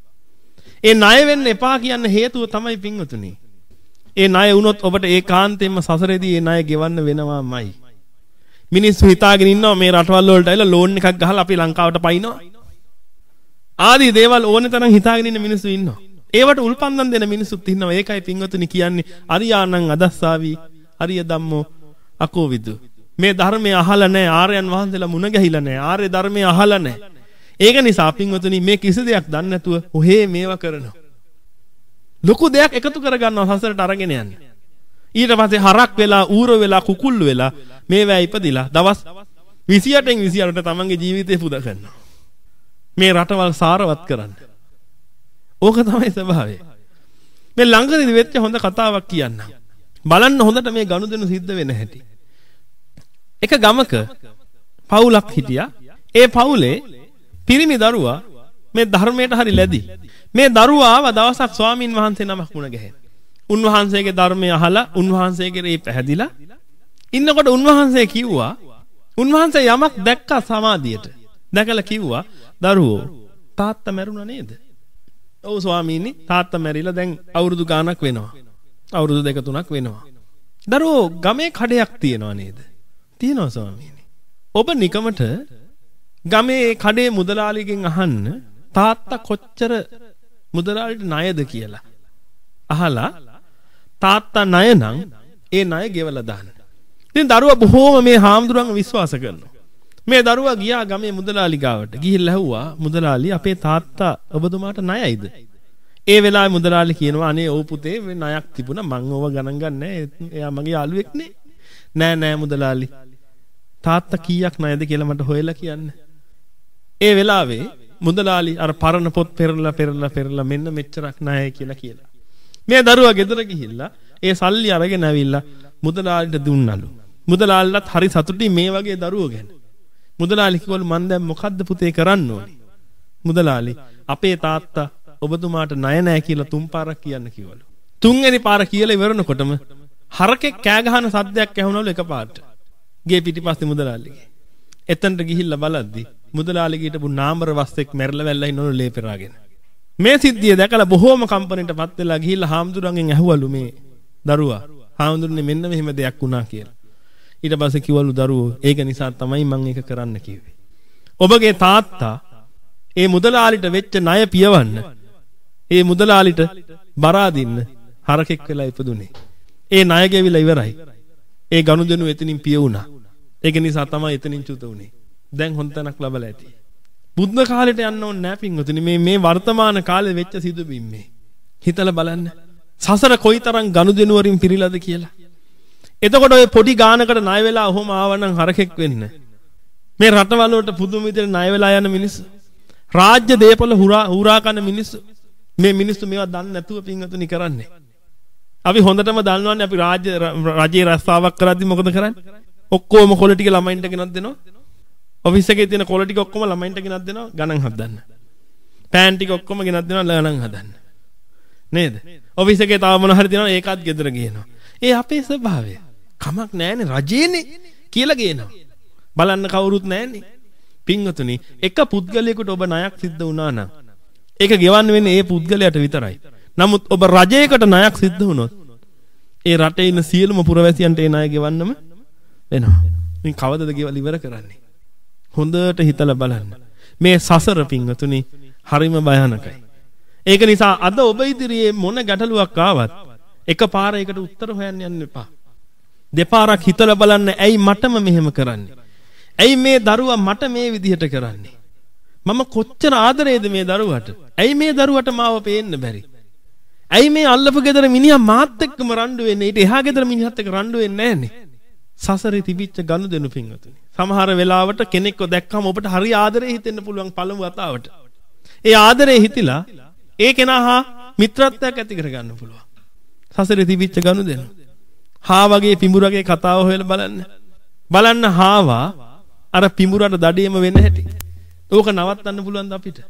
ඒ ණය වෙන්න එපා කියන හේතුව තමයි පින්වතුනි. ඒ ණය වුණොත් ඔබට ඒකාන්තයෙන්ම සසරේදී ඒ ණය ගෙවන්න වෙනවාමයි. මිනිස්සු හිතාගෙන ඉන්නවා මේ රටවල් වලට ඇවිල්ලා ලෝන් එකක් ගහලා අපි ලංකාවට පයින්නවා. ආදී දේවල් ඕනේ තරම් හිතාගෙන ඉන්න මිනිස්සු ඉන්නවා. ඒවට උල්පන්දම් දෙන මිනිස්සුත් ඉන්නවා. ඒකයි පින්වතුනි කියන්නේ අරියාණං අදස්සාවි අරිය ධම්මෝ අකෝවිදු. මේ ධර්මය අහලා නැහැ. ආර්යයන් වහන්සේලා මුණ ගැහිලා නැහැ. ආර්ය ධර්මය අහලා නැහැ. ඒක නිසා පින්වතුනි මේ කිසි දෙයක් දන්නේ නැතුව ඔහේ මේවා කරනවා. ලොකු දෙයක් එකතු කරගන්නවා සසරට අරගෙන යන්නේ. ඊට පස්සේ හරක් වෙලා ඌර වෙලා කුකුල්ලු වෙලා මේවා ඉපදිලා දවස් විසි අටෙන් විසි අටට තමන්ගේ ජීවිතේ පුදා කරනවා. මේ රටවල් සාරවත් කරන්න. ඕක තමයි ස්වභාවය. මේ ළඟදී වෙච්ච හොඳ කතාවක් කියන්නම්. බලන්න හොඳට මේ ගනුදෙනු සිද්ධ වෙන හැටි. එක ගමක පවුලක් හිටියා. ඒ පවුලේ පිරිමි දරුවා මේ ධර්මයට හරි ලැබි. මේ දරුවා ආව දවසක් ස්වාමින් වහන්සේ නමක් මුණ ගැහෙන. උන්වහන්සේගේ ධර්මය අහලා උන්වහන්සේගේ රේ පැහැදිලා ඉන්නකොට උන්වහන්සේ කිව්වා උන්වහන්සේ යමක් දැක්කා සමාධියට. දැකලා කිව්වා දරුවෝ තාත්තා මැරුණා නේද? ඔව් ස්වාමීනි තාත්තා මැරිලා දැන් අවුරුදු ගාණක් වෙනවා. අවුරුදු දෙක තුනක් වෙනවා. දරුවෝ ගමේ කඩයක් තියනවා නේද? තියනවා ස්වාමීනි. ඔබ නිකමට ගමේ කඩේ මුදලාලිගෙන් අහන්න තාත්තා කොච්චර මුදලාලිට ණයද කියලා. අහලා තාත්තා ණය නම් ඒ ණය ගෙවලා දාන්න. ඉතින් දරුවා බොහෝම මේ හාමුදුරන්ව විශ්වාස කරනවා. මේ දරුවා ගියා ගමේ මුදලාලි ගාවට. ගිහිල්ලා ඇහුවා මුදලාලි අපේ තාත්තා ඔබතුමාට ණයයිද? ඒ වෙලාවේ මුදලාලි කියනවා අනේ ඔව් පුතේ මේ ණයක් තිබුණා මං ඕව ගණන් ගන්නෑ. එයා මගේ යාළුවෙක් නේ. නෑ නෑ මුදලාලි. තාත්තා කීයක් ණයද කියලා මට හොයලා කියන්න. ඒ වෙලාවේ මුදලාලි අර පරණ පොත් පෙරලා පෙරලා පෙරලා මෙන්න මෙච්චරක් ණයයි කියලා කියලා. මේ දරුවා ගෙදර ගිහිල්ලා ඒ සල්ලි අරගෙන ඇවිල්ලා මුදලාලිට දුන්නලු. මුදලාලිලත් හරි සතුටින් මේ වගේ දරුවෝ ගැන. මුදලාලි කිව්වලු මන් දැන් මොකද්ද පුතේ කරන්න ඕනේ? මුදලාලි අපේ තාත්තා ඔබතුමාට ණය නැහැ කියලා තුන් පාරක් කියන්න කිව්වලු. තුන්වෙනි පාර කියලා ඉවරනකොටම හරකෙක් කෑ ගහන සද්දයක් ඇහුණලු එකපාරට. ගේ පිටිපස්සේ මුදලාලිගේ. එතනට ගිහිල්ලා බලද්දි මුදලාලිගේ හිටපු නාමර වස්සෙක් මැරලා වැල්ලා ඉන්නවලු ලේ පෙරාගෙන. මේ සිද්ධිය දැකලා බොහෝම කම්පණයටපත් වෙලා ගිහිල්ලා හාමුදුරන්ගෙන් ඇහුවලු මේ දරුවා හාමුදුරනේ මෙන්න මෙහෙම දෙයක් වුණා කියලා. ඊට පස්සේ කිව්වලු දරුවෝ ඒක නිසා තමයි මම ඒක කරන්න කිව්වේ. ඔබගේ තාත්තා ඒ මුදලාලිට වෙච්ච ණය පියවන්න ඒ මුදලාලිට බරා දින්න හරකෙක් වෙලා ඉපදුනේ. ඒ ණය ගෙවිලා ඉවරයි. ඒ ගනුදෙනු එතනින් පිය වුණා. ඒක නිසා තමයි එතනින් චුත උනේ. දැන් හොඳ තැනක් ලබලා ඇති. බුද්ධ කාලෙට යන්න ඕනේ නැහැ පින්වතුනි. මේ මේ වර්තමාන කාලේ වෙච්ච සිදුවීම් මේ. හිතලා බලන්න. සසර කොයිතරම් ගනුදෙනු වලින් පිරීලාද කියලා. එතකොට ඔය පොඩි ගානකට ණය වෙලා ඔහොම ආවනම් හරකෙක් වෙන්න. මේ රටවල වලට පුදුම විදිහට ණය වෙලා යන මිනිස්සු. රාජ්‍ය දේපල හුරා හුරා කන මිනිස්සු. මේ මිනිස්සු මේවා දන්නේ නැතුව පින්වතුනි කරන්නේ. අපි හොඳටම දන්නවන්නේ අපි රාජ්‍ය රජයේ රස්සාවක් කරද්දි මොකද කරන්නේ? ඔක්කොම කොළ ටික ළමයින්ට ගෙනත් දෙනවා. ඔෆිස් එකේ තියෙන කොළ ටික ඔක්කොම ළමයින්ට ගෙනත් දෙනවා ගණන් හදන්න. පෑන් ටික ඔක්කොම ගෙනත් දෙනවා ගණන් හදන්න. නේද? ඔෆිස් එකේ තව මොන හරි දෙනවා ඒකත් ගෙදර ගේනවා. ඒ අපේ ස්වභාවය. කමක් නැහැනේ රජේනේ කියලා ගේනවා. බලන්න කවුරුත් නැහැනේ. පින්වතුනි එක පුද්ගලයෙකුට ඔබ ණයක් සිද්ධ වුණා නම් ඒක ගෙවන්න වෙන්නේ ඒ පුද්ගලයාට විතරයි. නමුත් ඔබ රජයකට ණයක් සිද්ධ වුණොත් ඒ රටේ ඉන්න සියලුම පුරවැසියන්ට ඒ ණය ගෙවන්නම වෙනවා. මේ කවදද ගෙවල් ඉවර කරන්නේ? හොඳට හිතලා බලන්න. මේ සසර පිංගතුනි හරිම භයානකයි. ඒක නිසා අද ඔබ ඉදිරියේ මොන ගැටලුවක් ආවත් එකපාරයකට උත්තර හොයන්න යන්න එපා. දෙපාරක් හිතලා බලන්න ඇයි මටම මෙහෙම කරන්නේ? ඇයි මේ දරුවා මට මේ විදිහට කරන්නේ? මම කොච්චර ආදරේද මේ දරුවට? ඇයි මේ දරුවට මාව පේන්න බැරි? ඇයි මේ අල්ලපු ගෙදර මිනිහා මාත් එක්කම රණ්ඩු වෙන්නේ? ඊට එහා ගෙදර මිනිහත් එක්ක රණ්ඩු වෙන්නේ නැහනේ. සසරේ තිබිච්ච ගනුදෙනු පිංගතුනි. සමහර වෙලාවට කෙනෙක්ව දැක්කම ඔබට හරි ආදරේ හිතෙන්න පුළුවන් පළමු වතාවට. ඒ ආදරේ හිතිලා ඒ කෙනා හා මිත්‍රත්වයක් ඇති කරගන්න පුළුවන්. සසරේ තිබිච්ච ගනුදෙනු. හාවගේ පිඹුරගේ කතාව හොයලා බලන්න. බලන්න හාවා අර පිඹුරට දඩේම වෙන්න හැටි. ඕක නවත්තන්න පුළුවන්ද අපිට?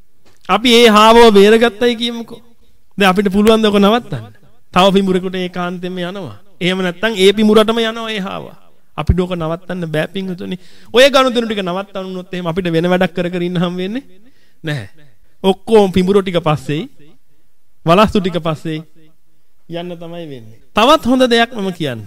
අපි ඒ හාවව බේරගත්තයි කියමුකෝ. දැන් අපිට පුළුවන් ද ඔක නවත්තන්න? තව පිඹුරෙකුට ඒකාන්තයෙන්ම යනවා. එහෙම නැත්නම් ඒ පිඹුරටම යනවා ඒ හාවා. අපිට ඕක නවත්තන්න බෑ පිංගුතුනි. ඔය ගනුදෙනු ටික නවත්තන්න උනොත් එහෙම අපිට වෙන වැඩක් කර කර ඉන්න හම් වෙන්නේ නැහැ. ඔක්කොම පිඹුර ටික පස්සේ වලස්තු ටික පස්සේ යන්න තමයි වෙන්නේ. තවත් හොඳ දෙයක් මම කියන්න.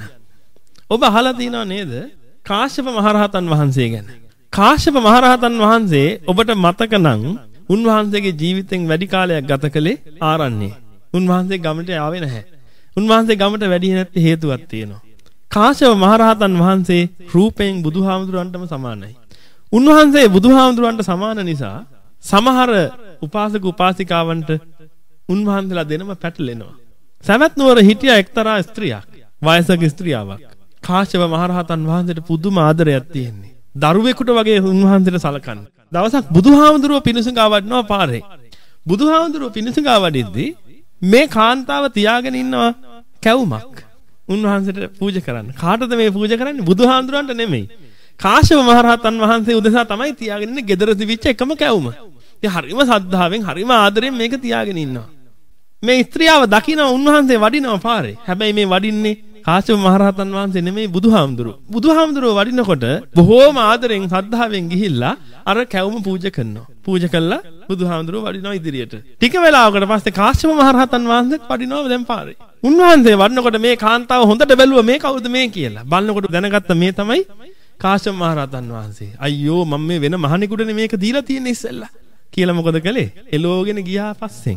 ඔබ අහලා තියෙනව නේද? කාශ්‍යප මහරහතන් වහන්සේ ගැන. කාශ්‍යප මහරහතන් වහන්සේ ඔබට මතක නම් උන්වහන්සේගේ ජීවිතෙන් වැඩි කාලයක් ගත කළේ ආරණ්‍යයේ. උන්වහන්සේ ගමට ආවේ නැහැ. උන්වහන්සේ ගමට වැඩි නැති හේතුවක් තියෙනවා. කාශ්‍යප මහරහතන් වහන්සේ රූපයෙන් බුදුහාමුදුරන්ටම සමානයි. උන්වහන්සේ බුදුහාමුදුරන්ට සමාන නිසා සමහර උපාසක උපාසිකාවන්ට උන්වහන්සේලා දෙනම පැටලෙනවා. සවැත් නුවර හිටියා එක්තරා ස්ත්‍රියක්, වයසක ස්ත්‍රියාවක්. කාශ්‍යප මහරහතන් වහන්සේට පුදුම ආදරයක් තියෙන්නේ. දරුවෙකුට වගේ උන්වහන්සේට සලකන්නේ. දවසක් බුදුහාමුදුරුව පිණුසඟා වඩනවා පාරේ. බුදුහාමුදුරුව පිණුසඟා වඩිද්දී මේ කාන්තාව තියාගෙන ඉන්නවා කැවුමක්. උන්වහන්සේට පූජා කරන්න. කාටද මේ පූජා කරන්නේ? බුදුහාමුදුරන්ට නෙමෙයි. කාශ්‍යප මහරහතන් වහන්සේ උදෙසා තමයි තියාගෙන ඉන්නේ ගෙදර තිබිච්ච එකම කැවුම. ඉතින් හරිම සද්ධාවෙන් හරිම ආදරෙන් මේක තියාගෙන ඉන්නවා. මේ ස්ත්‍රියව දකින්න උන්වහන්සේ වඩිනවා පාරේ. හැබැයි මේ වඩින්නේ කාශ්‍යප මහරහතන් වහන්සේ නෙමෙයි බුදුහාමුදුරුවෝ. බුදුහාමුදුරුවෝ වඩිනකොට බොහෝම ආදරෙන් සද්ධාවෙන් ගිහිල්ලා අර කැවුම පූජා කරනවා. පූජා කළා බුදුහාමුදුරුවෝ වඩිනවා ඉදිරියට. ටික වෙලාවකට පස්සේ කාශ්‍යප මහරහතන් වහන්සේත් වඩිනවා දැන් පාරේ. උන්වහන්සේ වඩනකොට මේ කාන්තාව හොඳට බැලුවා මේ කවුද මේ කියලා. බලනකොට දැනගත්ත මේ තමයි කාශ්‍යප මහරහතන් වහන්සේ. අයියෝ මම මේ වෙන මහණෙකුටනේ මේක දීලා තියෙන්නේ ඉස්සෙල්ලා කියලා මොකද කළේ? එලෝගෙන ගියා පස්සෙන්.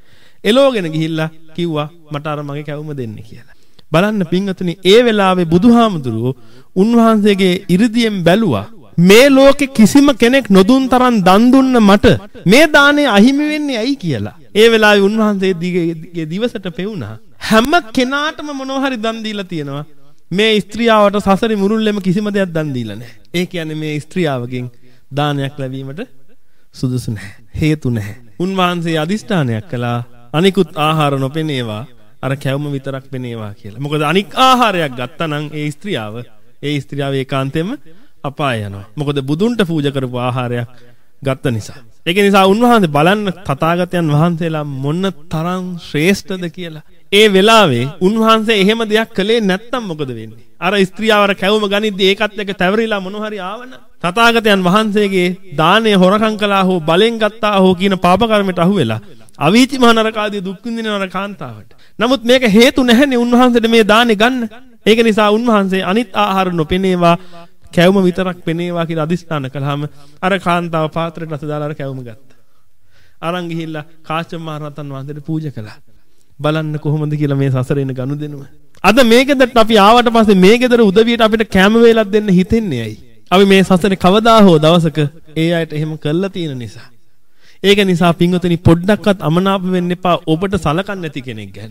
එලෝගෙන ගිහිල්ලා කිව්වා මට අර මගේ කැවුම දෙන්න කියලා. බලන්න පින්වතුනි ඒ වෙලාවේ බුදුහාමුදුරුවෝ උන්වහන්සේගේ ඉරිදියෙන් බැලුවා මේ ලෝකේ කිසිම කෙනෙක් නොදුන් තරම් දන් දුන්න මට මේ දානේ අහිමි වෙන්නේ ඇයි කියලා. ඒ වෙලාවේ උන්වහන්සේගේ දිවසට පෙවුනා හැම කෙනාටම මොනවා හරි දන් දීලා තියෙනවා. මේ ස්ත්‍රියවට සසරේ මුරුල්ලෙම කිසිම දෙයක් දන් දීලා නැහැ. ඒ කියන්නේ මේ ස්ත්‍රියවගෙන් දානයක් ලැබීමට සුදුසු නැහැ. හේතු නැහැ. උන්වහන්සේ අදිෂ්ඨානයක් කළා අනිකුත් ආහාර නොපෙනේවා අර කැවුම විතරක් පෙනේවා කියලා. මොකද අනික් ආහාරයක් ගත්තා නම් ඒ ස්ත්‍රියව ඒ ස්ත්‍රියව ඒකාන්තයෙන්ම අපාය යනවා. මොකද බුදුන්ට පූජා කරපු ආහාරයක් ගත්ත නිසා. ඒක නිසා උන්වහන්සේ බලන්න තථාගතයන් වහන්සේලා මොන තරම් ශ්‍රේෂ්ඨද කියලා. ඒ වෙලාවේ උන්වහන්සේ එහෙම දෙයක් කළේ නැත්තම් මොකද වෙන්නේ? අර ස්ත්‍රියව අර කැවුම ගනිද්දී ඒකත් එක්ක තැවරිලා මොන හරි ආවන තථාගතයන් වහන්සේගේ දානය හොරකම් කළා හෝ බලෙන් ගත්තා හෝ කියන පාප කර්මයට අහු වෙලා අවීචි මහ නරකාදී දුක් විඳින අර කාන්තාවට. නමුත් මේක හේතු නැහැනේ උන්වහන්සේට මේ දානේ ගන්න. ඒක නිසා උන්වහන්සේ අනිත් ආහාර නොපෙනේවා කැවුම විතරක් පෙනේවා කියලා අදිස්ථාන කළාම අර කාන්තාව පාත්‍රයට අත දාලා අර කැවුම ගත්තා. අරන් ගිහිල්ලා කාශ්‍යප මහ රහතන් වහන්සේට පූජා කළා. බලන්න කොහොමද කියලා මේ සසරේන ගනුදෙනුව. අද මේ ගෙදරට අපි ආවට පස්සේ මේ ගෙදර උදවියට අපිට කැම වේලක් දෙන්න හිතෙන්නේ ඇයි? අපි මේ සසරේ කවදා හෝ දවසක ඒ අයට එහෙම කළා තියෙන නිසා. ඒක නිසා පින්වතුනි පොඩ්ඩක්වත් අමනාප වෙන්න එපා ඔබට සලකන්නේ නැති කෙනෙක් ගැන.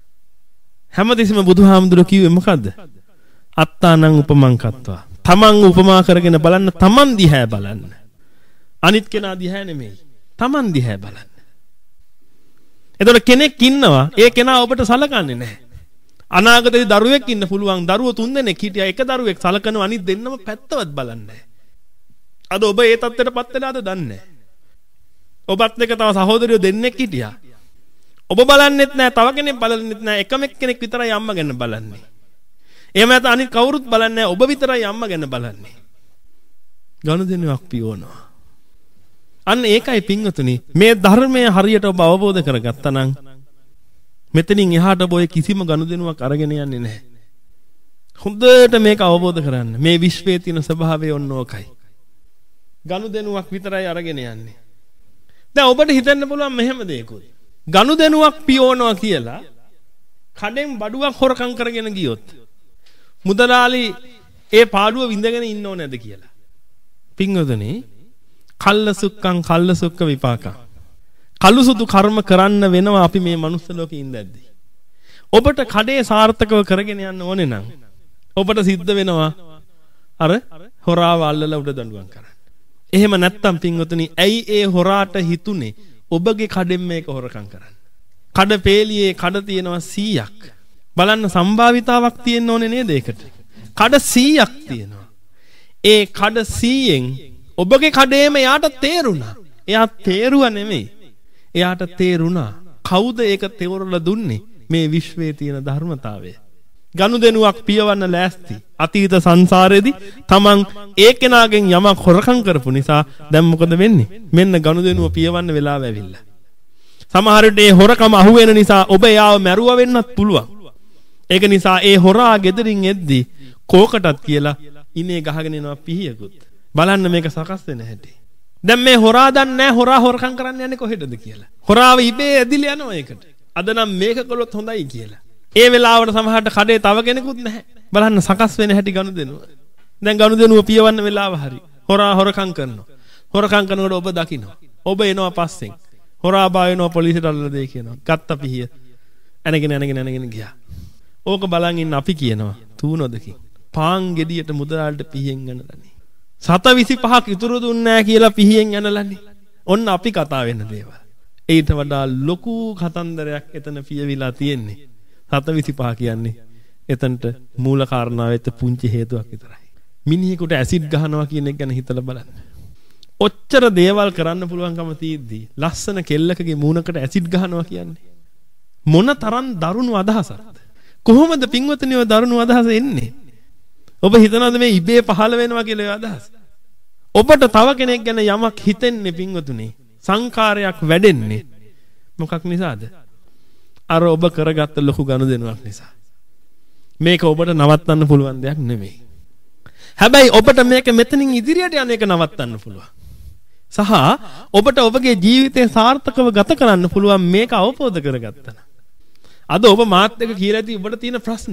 හැමදෙස්සම බුදුහාමුදුරුවෝ කිව්වේ මොකද්ද? අත්තානං උපමං කତ୍වා. තමන් උපමා කරගෙන බලන්න, තමන් දිහා බලන්න. අනිත් කෙනා දිහා නෙමෙයි. තමන් දිහා බලන්න. එතකොට කෙනෙක් ඉන්නවා ඒ කෙනා ඔබට සලකන්නේ නැහැ. අනාගතේ දරුවෙක් ඉන්න පුළුවන්. දරුවෝ තුන් දෙනෙක් හිටියා. එක දරුවෙක් සලකනවා අනිත් දෙන්නම පැත්තවත් බලන්නේ නැහැ. අද ඔබ ඒ තත්ත්වයටපත් වෙලාද දන්නේ නැහැ. ඔබත් එක්ක තව සහෝදරයෝ දෙන්නෙක් හිටියා. ඔබ බලන්නෙත් නැහැ, තව කෙනෙක් බලන්නෙත් නැහැ. එකම එක්කෙනෙක් විතරයි අම්මා ගැන බලන්නේ. එහෙම නැත්නම් අනිත් කවුරුත් බලන්නේ නැහැ. ඔබ විතරයි අම්මා ගැන බලන්නේ. ගනුදෙනුවක් පියවනවා. අන්න ඒකයි පින්වතුනි මේ ධර්මය හරියට ඔබ අවබෝධ කරගත්තා නම් මෙතනින් එහාට බොය කිසිම ගනුදෙනුවක් අරගෙන යන්නේ නැහැ. හොඳට මේක අවබෝධ කරගන්න. මේ විශ්වයේ තියෙන ස්වභාවය ඔන්න ඕකයි. ගනුදෙනුවක් විතරයි අරගෙන යන්නේ. දැන් ඔබට හිතන්න පුළුවන් මෙහෙම දෙයක්ද? ගනුදෙනුවක් පියවනවා කියලා කඩෙන් බඩුවක් හොරකම් කරගෙන ගියොත් මුදලාලි ඒ පාඩුව විඳගෙන ඉන්න ඕනේ නැද කියලා. පින්වතුනි, කල්ල සුක්කං කල්ල සුක්ක විපාකං. කළු සුදු කර්ම කරන්න වෙනවා අපි මේ මනුස්ස ලෝකේ ඉඳද්දී. ඔබට කඩේ සාර්ථකව කරගෙන යන්න ඕනේ නම් ඔබට සිද්ධ වෙනවා අර හොරාව අල්ලලා උඩ දඬුවම් කරන්න. එහෙම නැත්තම් පින්වතුනි, ඇයි ඒ හොරාට හිතුනේ ඔබගේ කඩෙන් මේක හොරකම් කරන්න? කඩ පේලියේ කඩ තියෙනවා සීයක්. බලන්න සම්භාවිතාවක් තියෙන්න ඕනේ නේද ඒකට? කඩ සීයක් තියෙනවා. ඒ කඩ සීයෙන් ඔබගේ කඩේම එයාට තේරුණා. එයා තේරුවා නෙමෙයි. එයාට තේරුණා කවුද ඒක තේරලා දුන්නේ? මේ විශ්වයේ තියෙන ධර්මතාවය. ගනුදෙනුවක් පියවන්න ලෑස්ති. අතීත සංසාරේදී තමන් ඒ කෙනාගෙන් යමක් හොරකම් කරපු නිසා දැන් මොකද වෙන්නේ? මෙන්න ගනුදෙනුව පියවන්න වෙලාව ඇවිල්ලා. සමහර විට ඒ හොරකම අහු වෙන නිසා ඔබ එයාව මැරුවා වෙන්නත් පුළුවන්. ඒක නිසා ඒ හොරා ගෙදරින් එද්දී කෝකටත් කියලා ඉනේ ගහගෙන එනවා පිහියකුත්. බලන්න මේක සකස් වෙන හැටි. දැන් මේ හොරා දන්නේ නැහැ හොරා හොරකම් කරන්න යන්නේ කොහෙටද කියලා. හොරාව ඉබේ ඇදිලා යනවා ඒකට. අද නම් මේක කළොත් හොඳයි කියලා. ඒ වෙලාවට සමහරට කඩේ තව කෙනෙකුත් නැහැ. බලන්න සකස් වෙන හැටි ගනුදෙනුව. දැන් ගනුදෙනුව පියවන්න වෙලාව හරි. හොරා හොරකම් කරනවා. හොරකම් කරනකොට ඔබ දකිනවා. ඔබ එනවා පස්සෙන්. හොරා බායනවා පොලිසියට අල්ලලා දෙයි කියනවා. ගත්ත පිහිය. ඇනගෙන ඇනගෙන ඇනගෙන ගියා. ඕක බලන් ඉන්න අපි කියනවා තූනොදකින්. පාන් ගෙඩියට මුදලාලට පිහියෙන් යනලානේ. සත විසිපහක් ඉතුරු දුන්නේ නැහැ කියලා පිහියෙන් යනලානේ. ඔන්න අපි කතා වෙන දේවල්. ඊට වඩා ලොකු කතන්දරයක් එතන පියවිලා තියෙන්නේ. සත විසිපහ කියන්නේ එතනට මූල කාරණාවෙත් පුංචි හේතුවක් විතරයි. මිනිහෙකුට ඇසිඩ් ගහනවා කියන එක ගැන හිතලා බලන්න. ඔච්චර දේවල් කරන්න පුළුවන්කම තියෙද්දි ලස්සන කෙල්ලකගේ මූණකට ඇසිඩ් ගහනවා කියන්නේ මොන තරම් දරුණු අදහසක්ද? කොහොමද පින්වතුනි ඔය දරුණු අදහස එන්නේ? ඔබ හිතනවද මේ ඉබේ පහළ වෙනවා කියලා ඒ අදහස? ඔබට තව කෙනෙක් ගැන යමක් හිතෙන්නේ පින්වතුනි, සංකාරයක් වැඩෙන්නේ මොකක් නිසාද? අර ඔබ කරගත්ත ලොකු ගනුදෙනුවක් නිසා. මේක ඔබට නවත්තන්න පුළුවන් දෙයක් නෙමෙයි. හැබැයි ඔබට මේක මෙතනින් ඉදිරියට යන එක නවත්තන්න පුළුවන්. සහ ඔබට ඔබගේ ජීවිතය සාර්ථකව ගත කරන්න පුළුවන් මේක අවබෝධ කරගත්තා. අද ඔබ මාත් එක්ක කියලා ඇති ඔබට තියෙන ප්‍රශ්න.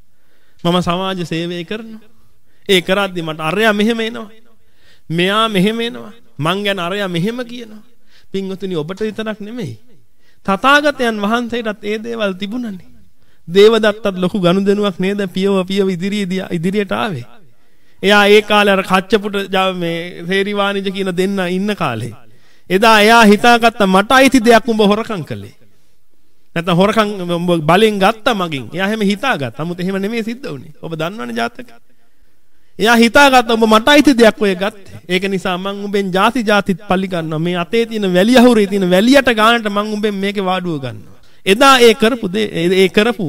මම සමාජ සේවය කරනවා. ඒ කරද්දි මට අරයා මෙහෙම එනවා. මෙයා මෙහෙම එනවා. මං ගැන අරයා මෙහෙම කියනවා. පින්වතුනි ඔබට විතරක් නෙමෙයි. තථාගතයන් වහන්සේටත් ඒ දේවල් තිබුණනේ. දේවදත්තත් ලොකු ගනුදෙනුවක් නේද පියව පියව ඉදිරියේදී ඉදිරියට ආවේ. එයා ඒ කාලේ අර කච්චපුට මේ හේරි වාණිජ කියන දෙන්න ඉන්න කාලේ. එදා එයා හිතාගත්ත මට අයිති දෙයක් උඹ හොරකම් කළේ. නැත්නම් හොරකම් බලෙන් ගත්තා මගෙන්. එයා හැම හිතාගත්තා. නමුත් එහෙම නෙමෙයි සිද්ධ වුනේ. ඔබ දන්නවනේ ජාතක. එයා හිතාගත්තා උඹ මට අයිති දෙයක් ඔය ගත්තේ. ඒක නිසා මං උඹෙන් ಜಾති ಜಾතිත් පල්ලි ගන්නවා. මේ අතේ තියෙන වැලි අහුරේ තියෙන වැලියට ගානට මං උඹෙන් මේකේ වාඩුව ගන්නවා. එදා ඒ කරපු ඒ කරපු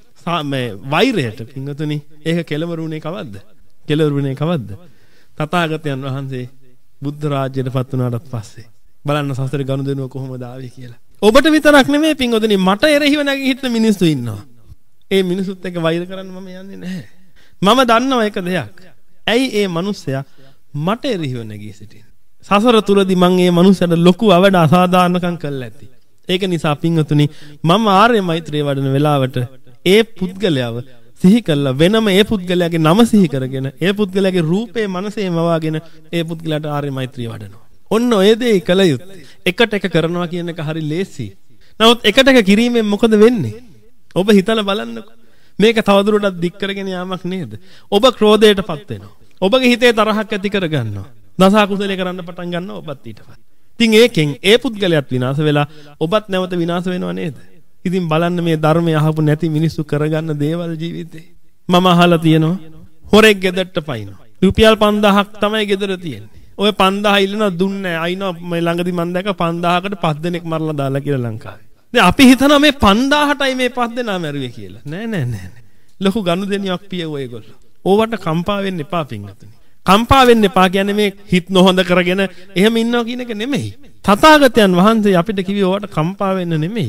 මේ වෛරයට පින්වතුනි ඒක කෙලවරුනේ කවද්ද? කෙලවරුනේ කවද්ද? තථාගතයන් වහන්සේ බුද්ධ රාජ්‍යයට පත් වුණාට පස්සේ බලන්න සසර ගනුදෙනුව කොහොමද ආවේ කියලා. ඔබට විතරක් නෙමෙයි පින්වතුනි මට එරෙහිව නැගී හිටන මිනිස්සු ඉන්නවා. ඒ මිනිසුත් එක්ක වෛර කරන්න මම යන්නේ නැහැ. මම දන්නවා එක දෙයක්. ඇයි ඒ මිනිස්සයා මට එරෙහිව නැගී සිටින්නේ? සසර තුලදී මං ඒ මිනිස්සට ලොකු අවඩ අසාධාරණකම් කළා ඇති. ඒක නිසා පින්වතුනි මම ආර්ය මෛත්‍රිය වඩන වෙලාවට ඒ පුද්ගලයාව සිහි කළා වෙනම ඒ පුද්ගලයාගේ නම සිහි කරගෙන ඒ පුද්ගලයාගේ රූපේ මනසේ මවාගෙන ඒ පුද්ගලයාට ආර්ය මෛත්‍රිය වඩනවා. ඔන්න ඔය දේ කළ යුත්තේ. එකට එක කරනවා කියන එක හරි ලේසි. නමුත් එකට එක කිරීමෙන් මොකද වෙන්නේ? ඔබ හිතලා බලන්නකෝ. මේක තවදුරටත් දික් කරගෙන යාමක් නේද? ඔබ ක්‍රෝධයටපත් වෙනවා. ඔබගේ හිතේ තරහක් ඇති කර ගන්නවා. දස අකුසලයේ කරන්න පටන් ගන්නවා ඔබත් ඊටපස්සේ. ඉතින් ඒකෙන් ඒ පුද්ගලයාත් විනාශ වෙලා ඔබත් නැවත විනාශ වෙනව නේද? ඉතින් බලන්න මේ ධර්මය අහපු නැති මිනිස්සු කරගන්න දේවල් ජීවිතේ. මම අහලා තියෙනවා හොරෙක් ගෙදරට පයින්නවා. රුපියල් පන්දාහක් තමයි ගෙදර තියෙන්නේ. ඔය පන්දාහ ඉල්ලන දුන්නේ නැහැ. අයිනෝ මේ ළඟදී මම දැක්ක පන්දාහකට පස් දෙනෙක් මරලා දාලා කියලා ලංකාවේ. දැන් අපි හිතනවා මේ පන්දාහටයි මේ පස් දෙනා මැරුවේ කියලා. නෑ නෑ නෑ නෑ. ලොකු ගනුදෙනුවක් පියවෝ ඒගොල්ලෝ. ඕවට කම්පා වෙන්න එපා පින්වතුනි. කම්පා වෙන්න එපා කියන්නේ මේ හිත නොහොඳ කරගෙන එහෙම ඉන්නවා කියන එක නෙමෙයි. තථාගතයන් වහන්සේ අපිට කිව්වේ ඕවට කම්පා වෙන්න නෙමෙයි.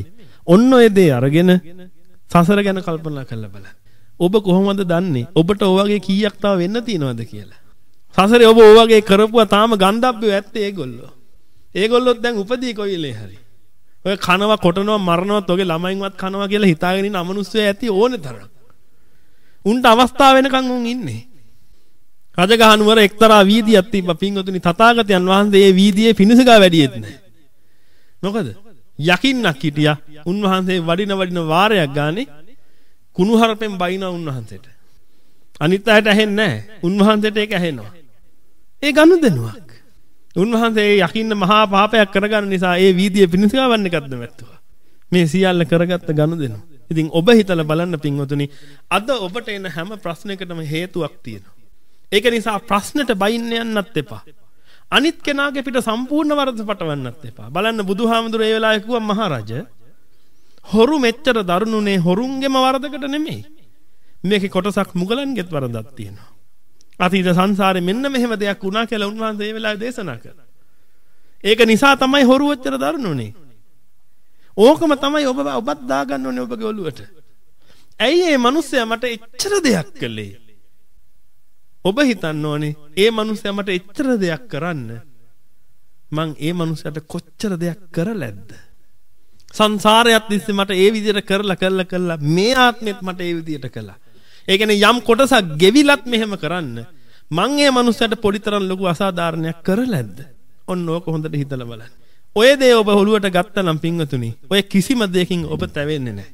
ඔන්න ඔය දේ අරගෙන සසර ගැන කල්පනා කරලා බලන්න. ඔබ කොහොමද දන්නේ ඔබට ඔය වගේ කීයක් තව වෙන්න තියනවද කියලා? සසරේ ඔබ ඔය වගේ කරපුවා තාම ගන්ධබ්බේ ඇත්තේ ඒගොල්ලෝ. ඒගොල්ලොත් දැන් උපදී කොයිලේ හරි. ඔය කනවා කොටනවා මරනවත් ඔගේ ළමයින්වත් කනවා කියලා හිතාගෙන ඉන්න අමනුෂ්‍යය ඇති ඕනේ තරම්. උන්ට අවස්ථාව වෙනකන් උන් ඉන්නේ. රජගහ නුවර එක්තරා වීදියක් තිබ්බ පින්වතුනි තථාගතයන් වහන්සේ ඒ වීදියේ පිණිසගා වැඩියෙත් නැහැ. මොකද? යකින්නක් හිටියා. උන්වහන්සේ වඩින වඩින වාරයක් ගානේ කුණුහරුපෙන් බයිනා උන්වහන්සේට. අනිත් අයට ඇහෙන්නේ නැහැ. උන්වහන්සේට ඒක ඇහෙනවා. ඒ ගනුදෙනුවක්. උන්වහන්සේ යකින්න මහා පාපයක් කරගන්න නිසා ඒ වීදියේ පිණිසගාවන් එකක්ද වැට්ටුවා. මේ සියල්ල කරගත්ත ගනුදෙනු. ඉතින් ඔබ හිතලා බලන්න පින්වතුනි අද ඔබට එන හැම ප්‍රශ්නයකටම හේතුවක් තියෙනවා. ඒක නිසා ප්‍රශ්නෙට බයින්න යන්නත් එපා. අනිත් කෙනාගේ පිට සම්පූර්ණ වරද පටවන්නත් එපා. බලන්න බුදුහාමුදුරේ ඒ වෙලාවේ කිව්වා මහරජ හොරු මෙච්චර දරුණුනේ හොරුන්ගේම වරදකට නෙමෙයි. මේකේ කොටසක් මුගලන්ගේත් වරදක් තියෙනවා. අතීත සංසාරේ මෙන්න මෙහෙම දෙයක් වුණා කියලා උන්වහන්සේ ඒ වෙලාවේ දේශනා කළා. ඒක නිසා තමයි හොරු වෙච්චර දරුණුනේ. ඕකම තමයි ඔබ ඔබත් දාගන්න ඕනේ ඔබගේ ඔළුවට. ඇයි මේ මිනිස්සයා මට එච්චර දෙයක් කළේ? ඔබ හිතන්න ඕනේ ඒ මිනිස්සයා මට එච්චර දෙයක් කරන්න මං ඒ මිනිස්සයාට කොච්චර දෙයක් කරලැද්ද? සංසාරයත් තිස්සේ මට ඒ විදිහට කරලා කරලා කරලා මේ ආත්මෙත් මට ඒ විදිහට කළා. ඒ කියන්නේ යම් කොටසක් ගෙවිලත් මෙහෙම කරන්න මං ඒ මිනිස්සයාට පොඩිතරම් ලොකු අසාධාරණයක් කරලැද්ද? ඔන්න ඕක හොඳට හිතලා බලන්න. ඔය දේ ඔබ ඔළුවට ගත්තා නම් පින්වතුනි ඔය කිසිම දෙයකින් ඔබ තැවෙන්නේ නැහැ.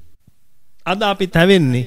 අද අපි තැවෙන්නේ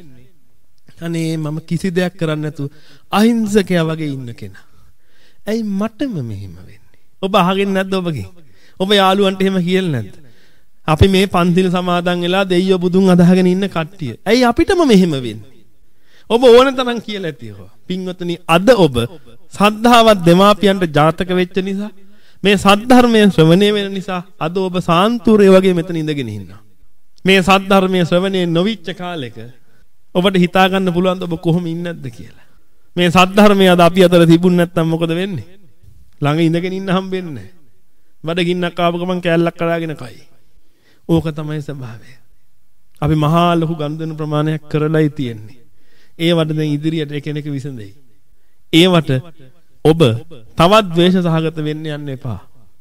අනේ මම කිසි දෙයක් කරන්නේ නැතු අහිංසකයා වගේ ඉන්න කෙනා. ඇයි මටම මෙහෙම වෙන්නේ? ඔබ අහගෙන නැද්ද ඔබගේ? ඔබ යාළුවන්ට එහෙම කියලා නැද්ද? අපි මේ පන්තිල් සමාදන් වෙලා දෙයියෝ බුදුන් අදහගෙන ඉන්න කට්ටිය. ඇයි අපිටම මෙහෙම වෙන්නේ? ඔබ ඕන තරම් කියලා ඇතිව. පින්වතුනි අද ඔබ සද්ධාවත් දෙමාපියන්ට ජාතක වෙච්ච නිසා මේ සද්ධර්මයේ ශ්‍රවණය වෙන නිසා අද ඔබ සාන්තුරේ වගේ මෙතන ඉඳගෙන ඉන්නවා. මේ සද්ධර්මයේ ශ්‍රවණය නොවිච්ච කාලෙක ඔබට හිතා ගන්න පුළුවන් ඔබ කොහොම ඉන්නේ නැද්ද කියලා. මේ සද්ධර්මය අද අපි අතර තිබුණ නැත්නම් මොකද වෙන්නේ? ළඟ ඉඳගෙන ඉන්න හම්බෙන්නේ නැහැ. බඩගින්නක් ආව ගමන් කෑල්ලක් කරාගෙන කයි. ඕක තමයි ස්වභාවය. අපි මහා ලොකු ගනුදෙනු ප්‍රමාණයක් කරලායි තියෙන්නේ. ඒවට දැන් ඉදිරියට එකිනෙක විසඳෙයි. ඒවට ඔබ තවත් ද්වේෂ සහගත වෙන්න යන්න එපා.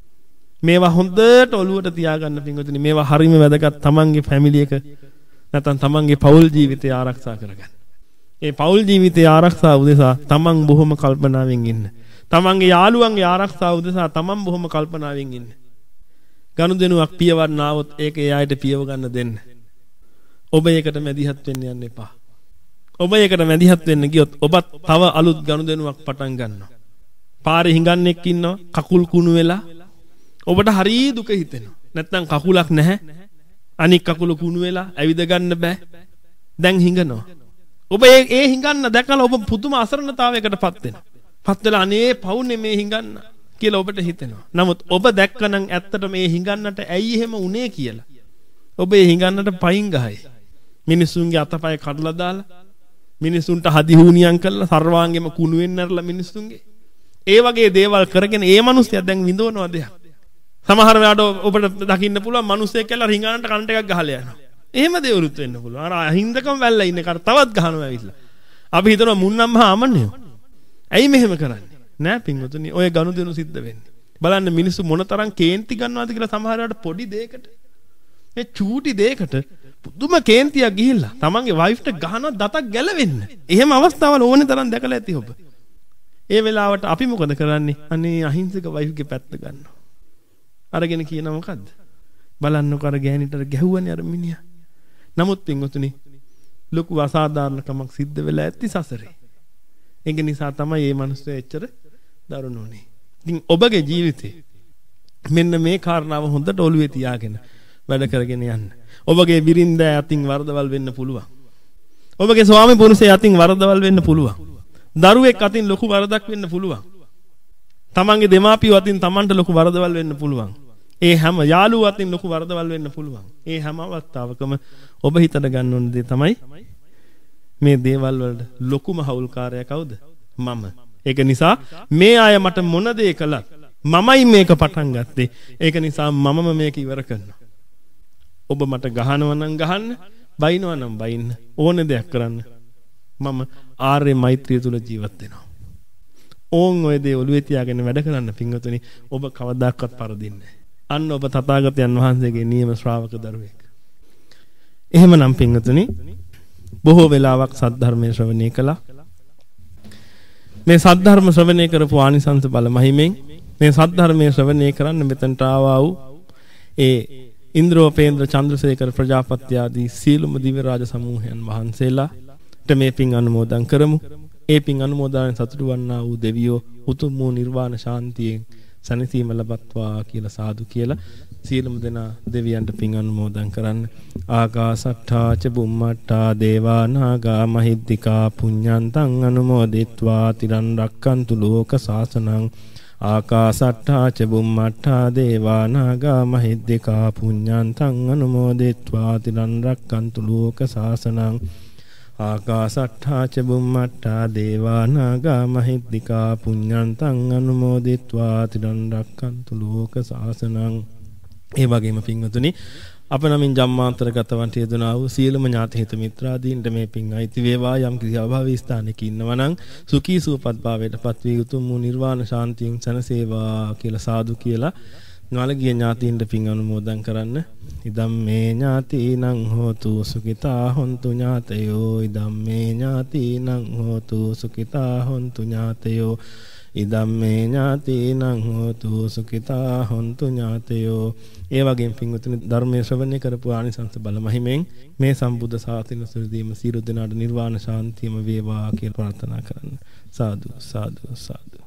මේවා හොඳට ඔලුවට තියාගන්න පින්වතුනි. මේවා හරිම වැදගත් තමන්ගේ ෆැමිලි එක නැත්නම් තමන්ගේ පෞල් ජීවිතය ආරක්ෂා කරගන්න. ඒ පෞල් ජීවිතය ආරක්ෂා උදෙසා තමන් බොහොම කල්පනාවෙන් ඉන්න. තමන්ගේ යාළුවන්ගේ ආරක්ෂාව උදෙසා තමන් බොහොම කල්පනාවෙන් ඉන්න. ගනුදෙනුවක් පියවන්න ආවොත් ඒක ඒ අයට පියව ගන්න දෙන්න. ඔබ ඒකට මැදිහත් වෙන්න යන්න එපා. ඔබ ඒකට මැදිහත් වෙන්න ගියොත් ඔබත් තව අලුත් ගනුදෙනුවක් පටන් ගන්නවා. පාරේ හිඟන්නෙක් ඉන්නවා කකුල් කුණු වෙලා ඔබට හරි දුක හිතෙනවා. නැත්නම් කකුලක් නැහැ. අනික් කකුල කුණු වෙලා ඇවිද ගන්න බෑ. දැන් හිඟනවා. ඔබ ඒ ඒ හිඟන්න දැකලා ඔබ පුදුම අසරණතාවයකටපත් වෙනවා. පත් වෙලා අනේ පවුනේ මේ හිඟන්න කියලා ඔබට හිතෙනවා. නමුත් ඔබ දැක්කනම් ඇත්තට මේ හිඟන්නට ඇයි එහෙම උනේ කියලා. ඔබ ඒ හිඟන්නට පයින් ගහයි. මිනිසුන්ගේ අතපය කඩලා දාලා මිනිසුන්ට හදිහූනියම් කරලා සර්වාංගෙම කුණු වෙන්නරලා මිනිසුන්ගේ ඒ වගේ දේවල් කරගෙන ඒ මිනිස්සයා දැන් විඳවනවා දෙයක්. සමහර වෙලාවට ඔබට දකින්න පුළුවන් මිනිස්සෙක් කියලා රිංගානට කන්ට එකක් ගහලා යනවා. එහෙම දේවලුත් වෙන්න පුළුවන්. අර අහින්දකම වැල්ලා ඉන්න කර තවත් ගහනවා ඇවිල්ලා. අපි හිතනවා මුන්නම් මහා අමනියෝ. ඇයි මෙහෙම කරන්නේ? නෑ පින්වතුනි ඔය ගනුදෙනු සිද්ධ වෙන්නේ. බලන්න මිනිස්සු මොනතරම් කේන්ති ගන්නවද කියලා සමහර වෙලාවට පොඩි දෙයකට මේ චූටි දෙයකට පුදුම කේන්තියක් ගිහිල්ලා තමන්ගේ වයිෆ්ට ගහනවා දතක් ගැලවෙන්න. එහෙම අවස්ථාවල ඕනේ තරම් දැකලා ඇති ඔබ. ඒ වෙලාවට අපි මොකද කරන්නේ? අනේ අහිංසක වයිෆ්ගේ පැත්ත ගන්නවා. අරගෙන කියනවා මොකද්ද? බලන්නකො අර ගෑණිට ගැහුවනේ අර මිනිහා. නමුත් පින්වතුනි ලොකු අසාධාරණකමක් සිද්ධ වෙලා ඇති සසරේ. ඒක නිසා තමයි මේ මිනිස්සු එච්චර දරුණු උනේ. ඉතින් ඔබගේ ජීවිතේ මෙන්න මේ කාරණාව හොඳට ඔළුවේ තියාගෙන වැඩ කරගෙන යන්න. ඔබගේ බිරින්දෑ අතින් වරදවල් වෙන්න පුළුවන්. ඔබගේ ස්වාමි පුරුෂයා අතින් වරදවල් වෙන්න පුළුවන්. දරුවෙක් අතින් ලොකු වරදක් වෙන්න පුළුවන්. තමන්ගේ දෙමාපියෝ අතින් තමන්ට ලොකු වරදවල් වෙන්න පුළුවන්. ඒ හැම යාළුවෝ අතින් ලොකු වරදවල් වෙන්න පුළුවන්. ඒ හැම අවස්ථාවකම ඔබ හිතට ගන්න ඕන දේ තමයි මේ දේවල් වලට ලොකුම හවුල්කාරයා කවුද? මම. ඒක නිසා මේ අය මට මොන දේ කළත් මමයි මේක පටන් ගත්තේ. ඒක නිසා මමම මේක ඉවර කරනවා. ඔබ මට ගහනවා නම් ගහන්න, බයිනවා නම් බයින්න. ඕනේ දෙයක් කරන්න. මම ආර්ය මෛත්‍රිය තුල ජීවත් වෙනවා. ඕන් ඔය දේ ඔළුවේ තියාගෙන වැඩ කරන්න පින්වතුනි, ඔබ කවදාකවත් පරදින්නේ නැහැ. අන්න ඔබ තථාගතයන් වහන්සේගේ නියම ශ්‍රාවක දරුවෙක්. එහෙමනම් පින්වතුනි, බොහෝ වෙලාවක් සද්ධර්මයේ ශ්‍රවණය කළා. මේ සද්ධර්ම ශ්‍රවණය කරපු ආනිසංස බල මහිමෙන් මේ සද්ධර්මයේ ශ්‍රවණය කරන්න මෙතනට ආවා වූ ඒ ඉන්ද්‍රෝපේන්ද්‍ර චන්ද්‍රසේකර ප්‍රජාපති ආදී සීලම දිව්‍ය රාජ සමූහයන් වහන්සේලාට මේ පින් අනුමෝදන් කරමු. ඒ පින් අනුමෝදන් සතුටු වන්නා වූ දෙවියෝ උතුම් වූ නිර්වාණ ශාන්තියෙන් සැනසීම ලබත්වා කියලා සාදු කියලා සීලම දෙනා දෙවියන්ට පින් අනුමෝදන් කරන්න. ආකාසට්ඨා ච බුම්මට්ඨා දේවා නාග මහිද්దికා පුඤ්ඤන්තං අනුමෝදිත්වා තිරන් රක්칸තු ලෝක සාසනං. ආකාසට්ඨා ච බුම්මට්ඨා දේවා නාග මහිද්దికා පුඤ්ඤන්තං අනුමෝදිත්වා තිරන් රක්칸තු ලෝක සාසනං. ආකාසට්ඨා ච බුම්මට්ඨා දේවා නාග මහිද්దికා පුඤ්ඤන්තං අනුමෝදිත්වා තිරන් රක්칸තු ලෝක සාසනං. ඒ වගේම පින්වතුනි, අප නමින් ජම්මාන්තරගත වන්ට යෙදුනා වූ සියලුම ඥාති හිත මිත්‍රාදීන්ට මේ පින් අයිති වේවා. යම් කිසි අභාවී ස්ථානයක ඉන්නවා නම් සුඛී සුවපත් භාවයට පත් වී උතුම් වූ නිර්වාණ ශාන්තියෙන් සැනසේවා කියලා සාදු කියලා නාලගිය ඥාතීන්ට පින් අනුමෝදන් කරන්න. ඉදම් මේ ඥාතීනං හෝතු සුඛිතා හොන්තු ඥාතයෝ. ඉදම් මේ ඥාතීනං හෝතු සුඛිතා හොන්තු ඥාතයෝ. ඉදම් මේ ඥාතීනං හෝතු සුඛිතා හොන්තු ඥාතයෝ. ඒ වගේම පින්වතුනි, ධර්මයේ ශ්‍රවණය කරපු ආනිසංස බල මහිමෙන් මේ සම්බුද්ධ ශාසනය සුරදීම සියලු දෙනාට නිර්වාණ ශාන්තියම වේවා කියලා ප්‍රාර්ථනා කරන්න. සාදු සාදු සාදු.